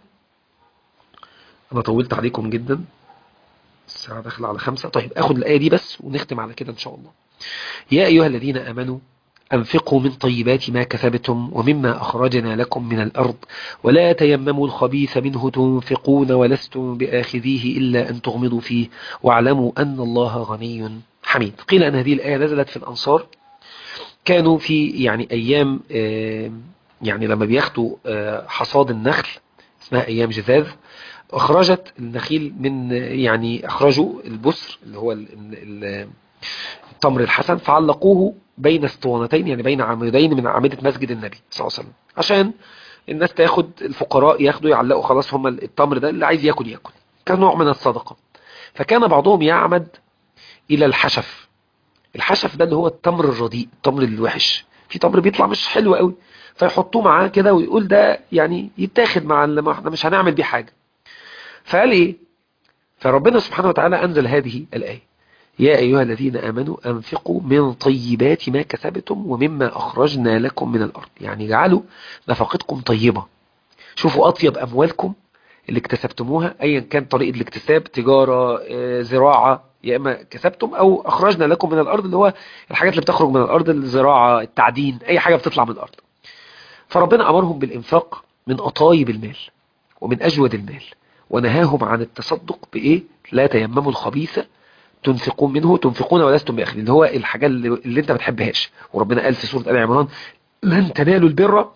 أنا طولت عليكم جدا، الساعة داخل على 5. طيب أخذ الآية دي بس ونختم على كده إن شاء الله. يا أيها الذين آمنوا أنفقوا من طيبات ما كسبتم ومما أخرجنا لكم من الأرض ولا تيمموا الخبيث منه تنفقون ولستم بآخذيه إلا أن تغمضوا فيه واعلموا أن الله غني حميد. قيل أن هذه الآية نزلت في الأنصار، كانوا في يعني أيام يعني لما بياخدوا حصاد النخل، اسمها أيام جذاذ، أخرجت النخيل من يعني أخرجوا البسر اللي هو التمر الحسن، فعلقوه بين اسطوانتين، يعني بين عمودين من أعمدة مسجد النبي صلى الله عليه وسلم، عشان الناس تاخد، الفقراء ياخدوا يعلقوا، خلاص هم التمر ده اللي عايز ياكل ياكل، كان نوع من الصدقة. فكان بعضهم يعمد إلى الحشف. الحشف ده اللي هو التمر الرديء، التمر الوحش، في تمر بيطلع مش حلو قوي، فيحطوه معاه كده ويقول ده يعني يتاخد مع اللي ما احنا مش هنعمل بيه حاجة. فقال ايه؟ فربنا سبحانه وتعالى أنزل هذه الآية: يا أيها الذين آمنوا أنفقوا من طيبات ما كسبتم ومما أخرجنا لكم من الأرض. يعني جعلوا نفقتكم طيبة، شوفوا أطيب أموالكم اللي اكتسبتموها، أيا كان طريقة الاكتساب، تجارة، زراعة، يا إما كسبتم أو أخرجنا لكم من الأرض، اللي هو الحاجات اللي بتخرج من الأرض، الزراعة، التعدين، أي حاجة بتطلع من الأرض. فربنا أمرهم بالإنفاق من أطايب المال ومن أجود المال، ونهاهم عن التصدق بإيه؟ لا تيمموا الخبيث تنفقون منه تنفقون ولستم بأخذين، اللي هو الحاجة اللي انت ما بتحبهاش. وربنا قال في سورة آل عمران: لن تنالوا البر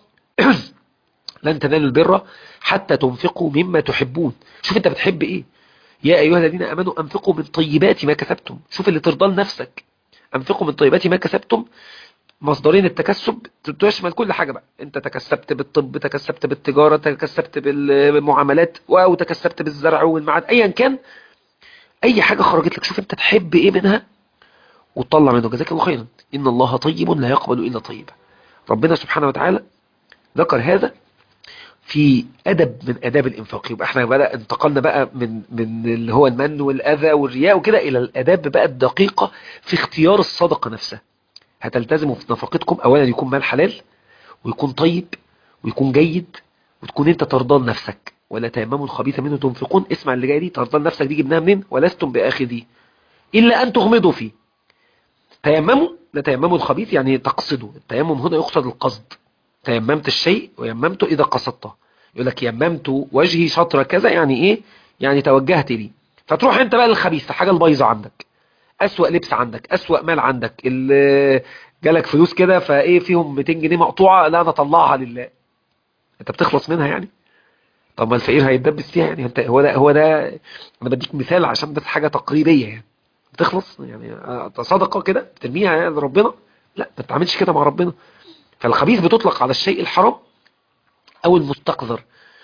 لن تنالوا البر حتى تنفقوا مما تحبون. شوف انت بتحب ايه. يا ايها الذين امنوا انفقوا من طيبات ما كسبتم، شوف اللي ترضى لنفسك. انفقوا من طيبات ما كسبتم، مصدرين التكسب تشمل كل حاجة بقى، انت تكسبت بالطب، تكسبت بالتجارة، تكسبت بالمعاملات، او تكسبت بالزرع والمعاد، ايا كان، اي حاجة خرجت لك، شوف انت تحب ايه منها وتطلع منه. جزاك الله خيرا، ان الله طيب لا يقبل الا طيبا. ربنا سبحانه وتعالى ذكر هذا في أدب من أداب الإنفاق. يبقى احنا بدأ انتقلنا بقى من اللي هو المن والأذى والرياء وكده إلى الأداب بقى الدقيقة في اختيار الصدقة نفسها. هتلتزموا في نفقتكم أولا يكون مال حلال، ويكون طيب، ويكون جيد، وتكون انت ترضى لنفسك. ولا تيمموا الخبيث منه تنفقون، اسمع اللي جاي دي، ترضى لنفسك دي جبناها منين؟ ولستم بآخذيه إلا أن تغمضوا فيه. تيمموا، لا تيمموا الخبيث يعني تقصدوا، التيمم هنا يقصد القصد. تيممت الشيء ويممته إذا قصدته. يقول لك يممت وجهي شطر كذا، يعني إيه؟ يعني توجهت لي. فتروح أنت بقى للخبيث، حاجة البايظة عندك، أسوأ لبس عندك، أسوأ مال عندك، اللي جالك فلوس كده فإيه فيهم 200 جنيه مقطوعة، لا أنا أطلعها لله. أنت بتخلص منها يعني؟ طب ما الفقير هيتدبس فيها يعني؟ انت هو ده انا بديك مثال عشان بس حاجة تقريبية يعني. بتخلص يعني صدقة كده بترميها يعني لربنا؟ لا، ما بتعملش كده مع ربنا. فالخبيث بتطلق على الشيء الحرام او المستقذر.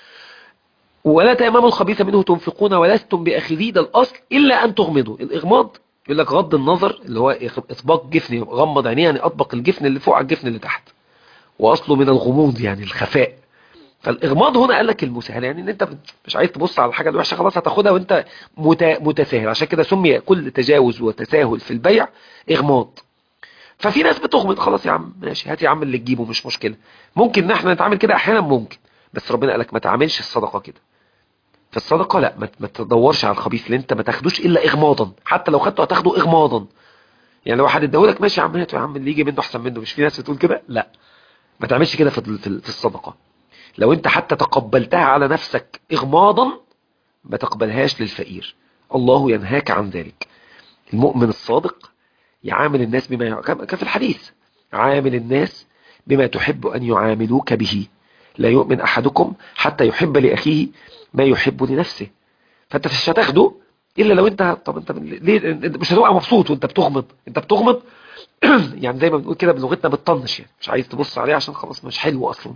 ولا تيمموا الخبيث منه تنفقون ولستم باخذيه، ده الاصل، الا ان تغمضوا. الاغماض يقول لك غض النظر، اللي هو اطباق جفن، غمض عينيه يعني اطبق الجفن اللي فوق على الجفن اللي تحت، واصله من الغموض يعني الخفاء. فالاغماض هنا قال لك المساهله، يعني ان انت مش عايز تبص على الحاجه الوحشه، خلاص هتاخدها وانت متساهل. عشان كده سمي كل تجاوز وتساهل في البيع اغماض. ففي ناس بتغمض، خلاص يا عم ماشي، هات يا عم اللي تجيبه مش مشكله. ممكن ان احنا نتعامل كده احيانا، ممكن، بس ربنا قال لك ما تعاملش الصدقه كده. في الصدقه لا، ما تدورش على الخبيث، اللي انت ما تاخدوش الا اغماضا، حتى لو خدته هتاخده اغماضا. يعني لو واحد اداهولك ماشي يا عم، هاته يا عم، اللي يجي منه احسن منه، مش في ناس بتقول كده؟ لا، ما تعملش كده في الصدقه. لو انت حتى تقبلتها على نفسك اغماضا، ما تقبلهاش للفقير. الله ينهاك عن ذلك. المؤمن الصادق يعامل الناس كما في الحديث: عامل الناس بما تحب أن يعاملوك به، لا يؤمن أحدكم حتى يحب لأخيه ما يحب لنفسه. فانت مش هتاخده الا لو انت، طب انت ليه انت مش هتبقى مبسوط وانت بتغمض؟ انت بتغمض يعني زي ما بنقول كده بلغتنا بتطنش، يعني مش عايز تبص عليه عشان خلاص مش حلو اصلا.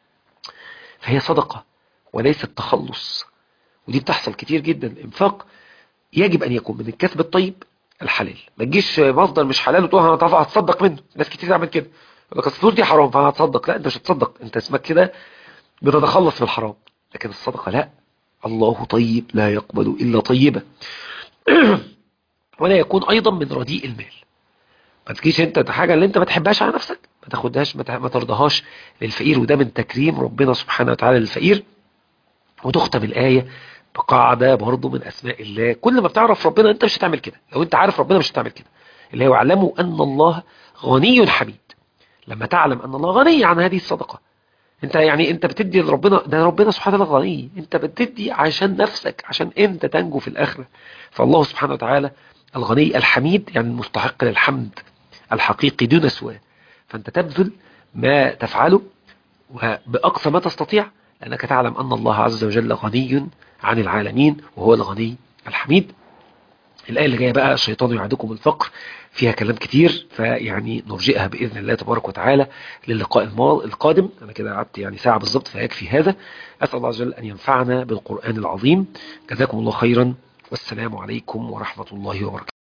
فهي صدقة وليست تخلص، ودي بتحصل كتير جدا. الانفاق يجب ان يكون من الكسب الطيب الحلال، ما تجيش مصدر مش حلال وتقول انا طبعا هتصدق منه. ناس كتير تعمل كده، يقول لك الفلوس دي حرام فانا هتصدق. لا، انت مش هتصدق، انت اسمك كده بتتخلص من الحرام. لكن الصدقة لا، الله طيب لا يقبل الا طيبا. ولا يكون ايضا من رديء المال. ما تجيش انت الحاجه اللي انت ما تحبهاش على نفسك ما تاخدهاش، ما ترضاهاش للفقير. وده من تكريم ربنا سبحانه وتعالى للفقير. وتختم الآية بقاعدة برضو من أسماء الله: كل ما بتعرف ربنا أنت مش هتعمل كده، لو أنت عارف ربنا مش هتعمل كده، اللي هو اعلموا أن الله غني حميد. لما تعلم أن الله غني عن هذه الصدقة، أنت يعني أنت بتدي لربنا، ده ربنا سبحانه وتعالى غني، أنت بتدي عشان نفسك، عشان أنت تنجو في الآخرة. فالله سبحانه وتعالى الغني الحميد، يعني المستحق للحمد الحقيقي دون سواه. فأنت تبذل ما تفعله وبأقصى ما تستطيع، لأنك تعلم أن الله عز وجل غني عن العالمين وهو الغني الحميد. الآية اللي جاية بقى الشيطان يعدكم الفقر، فيها كلام كتير، فيعني نرجئها بإذن الله تبارك وتعالى للقاء القادم. أنا كده قعدت يعني ساعة بالضبط فيكفي هذا. أسأل الله عز وجل أن ينفعنا بالقرآن العظيم. جزاكم الله خيرا، والسلام عليكم ورحمة الله وبركاته.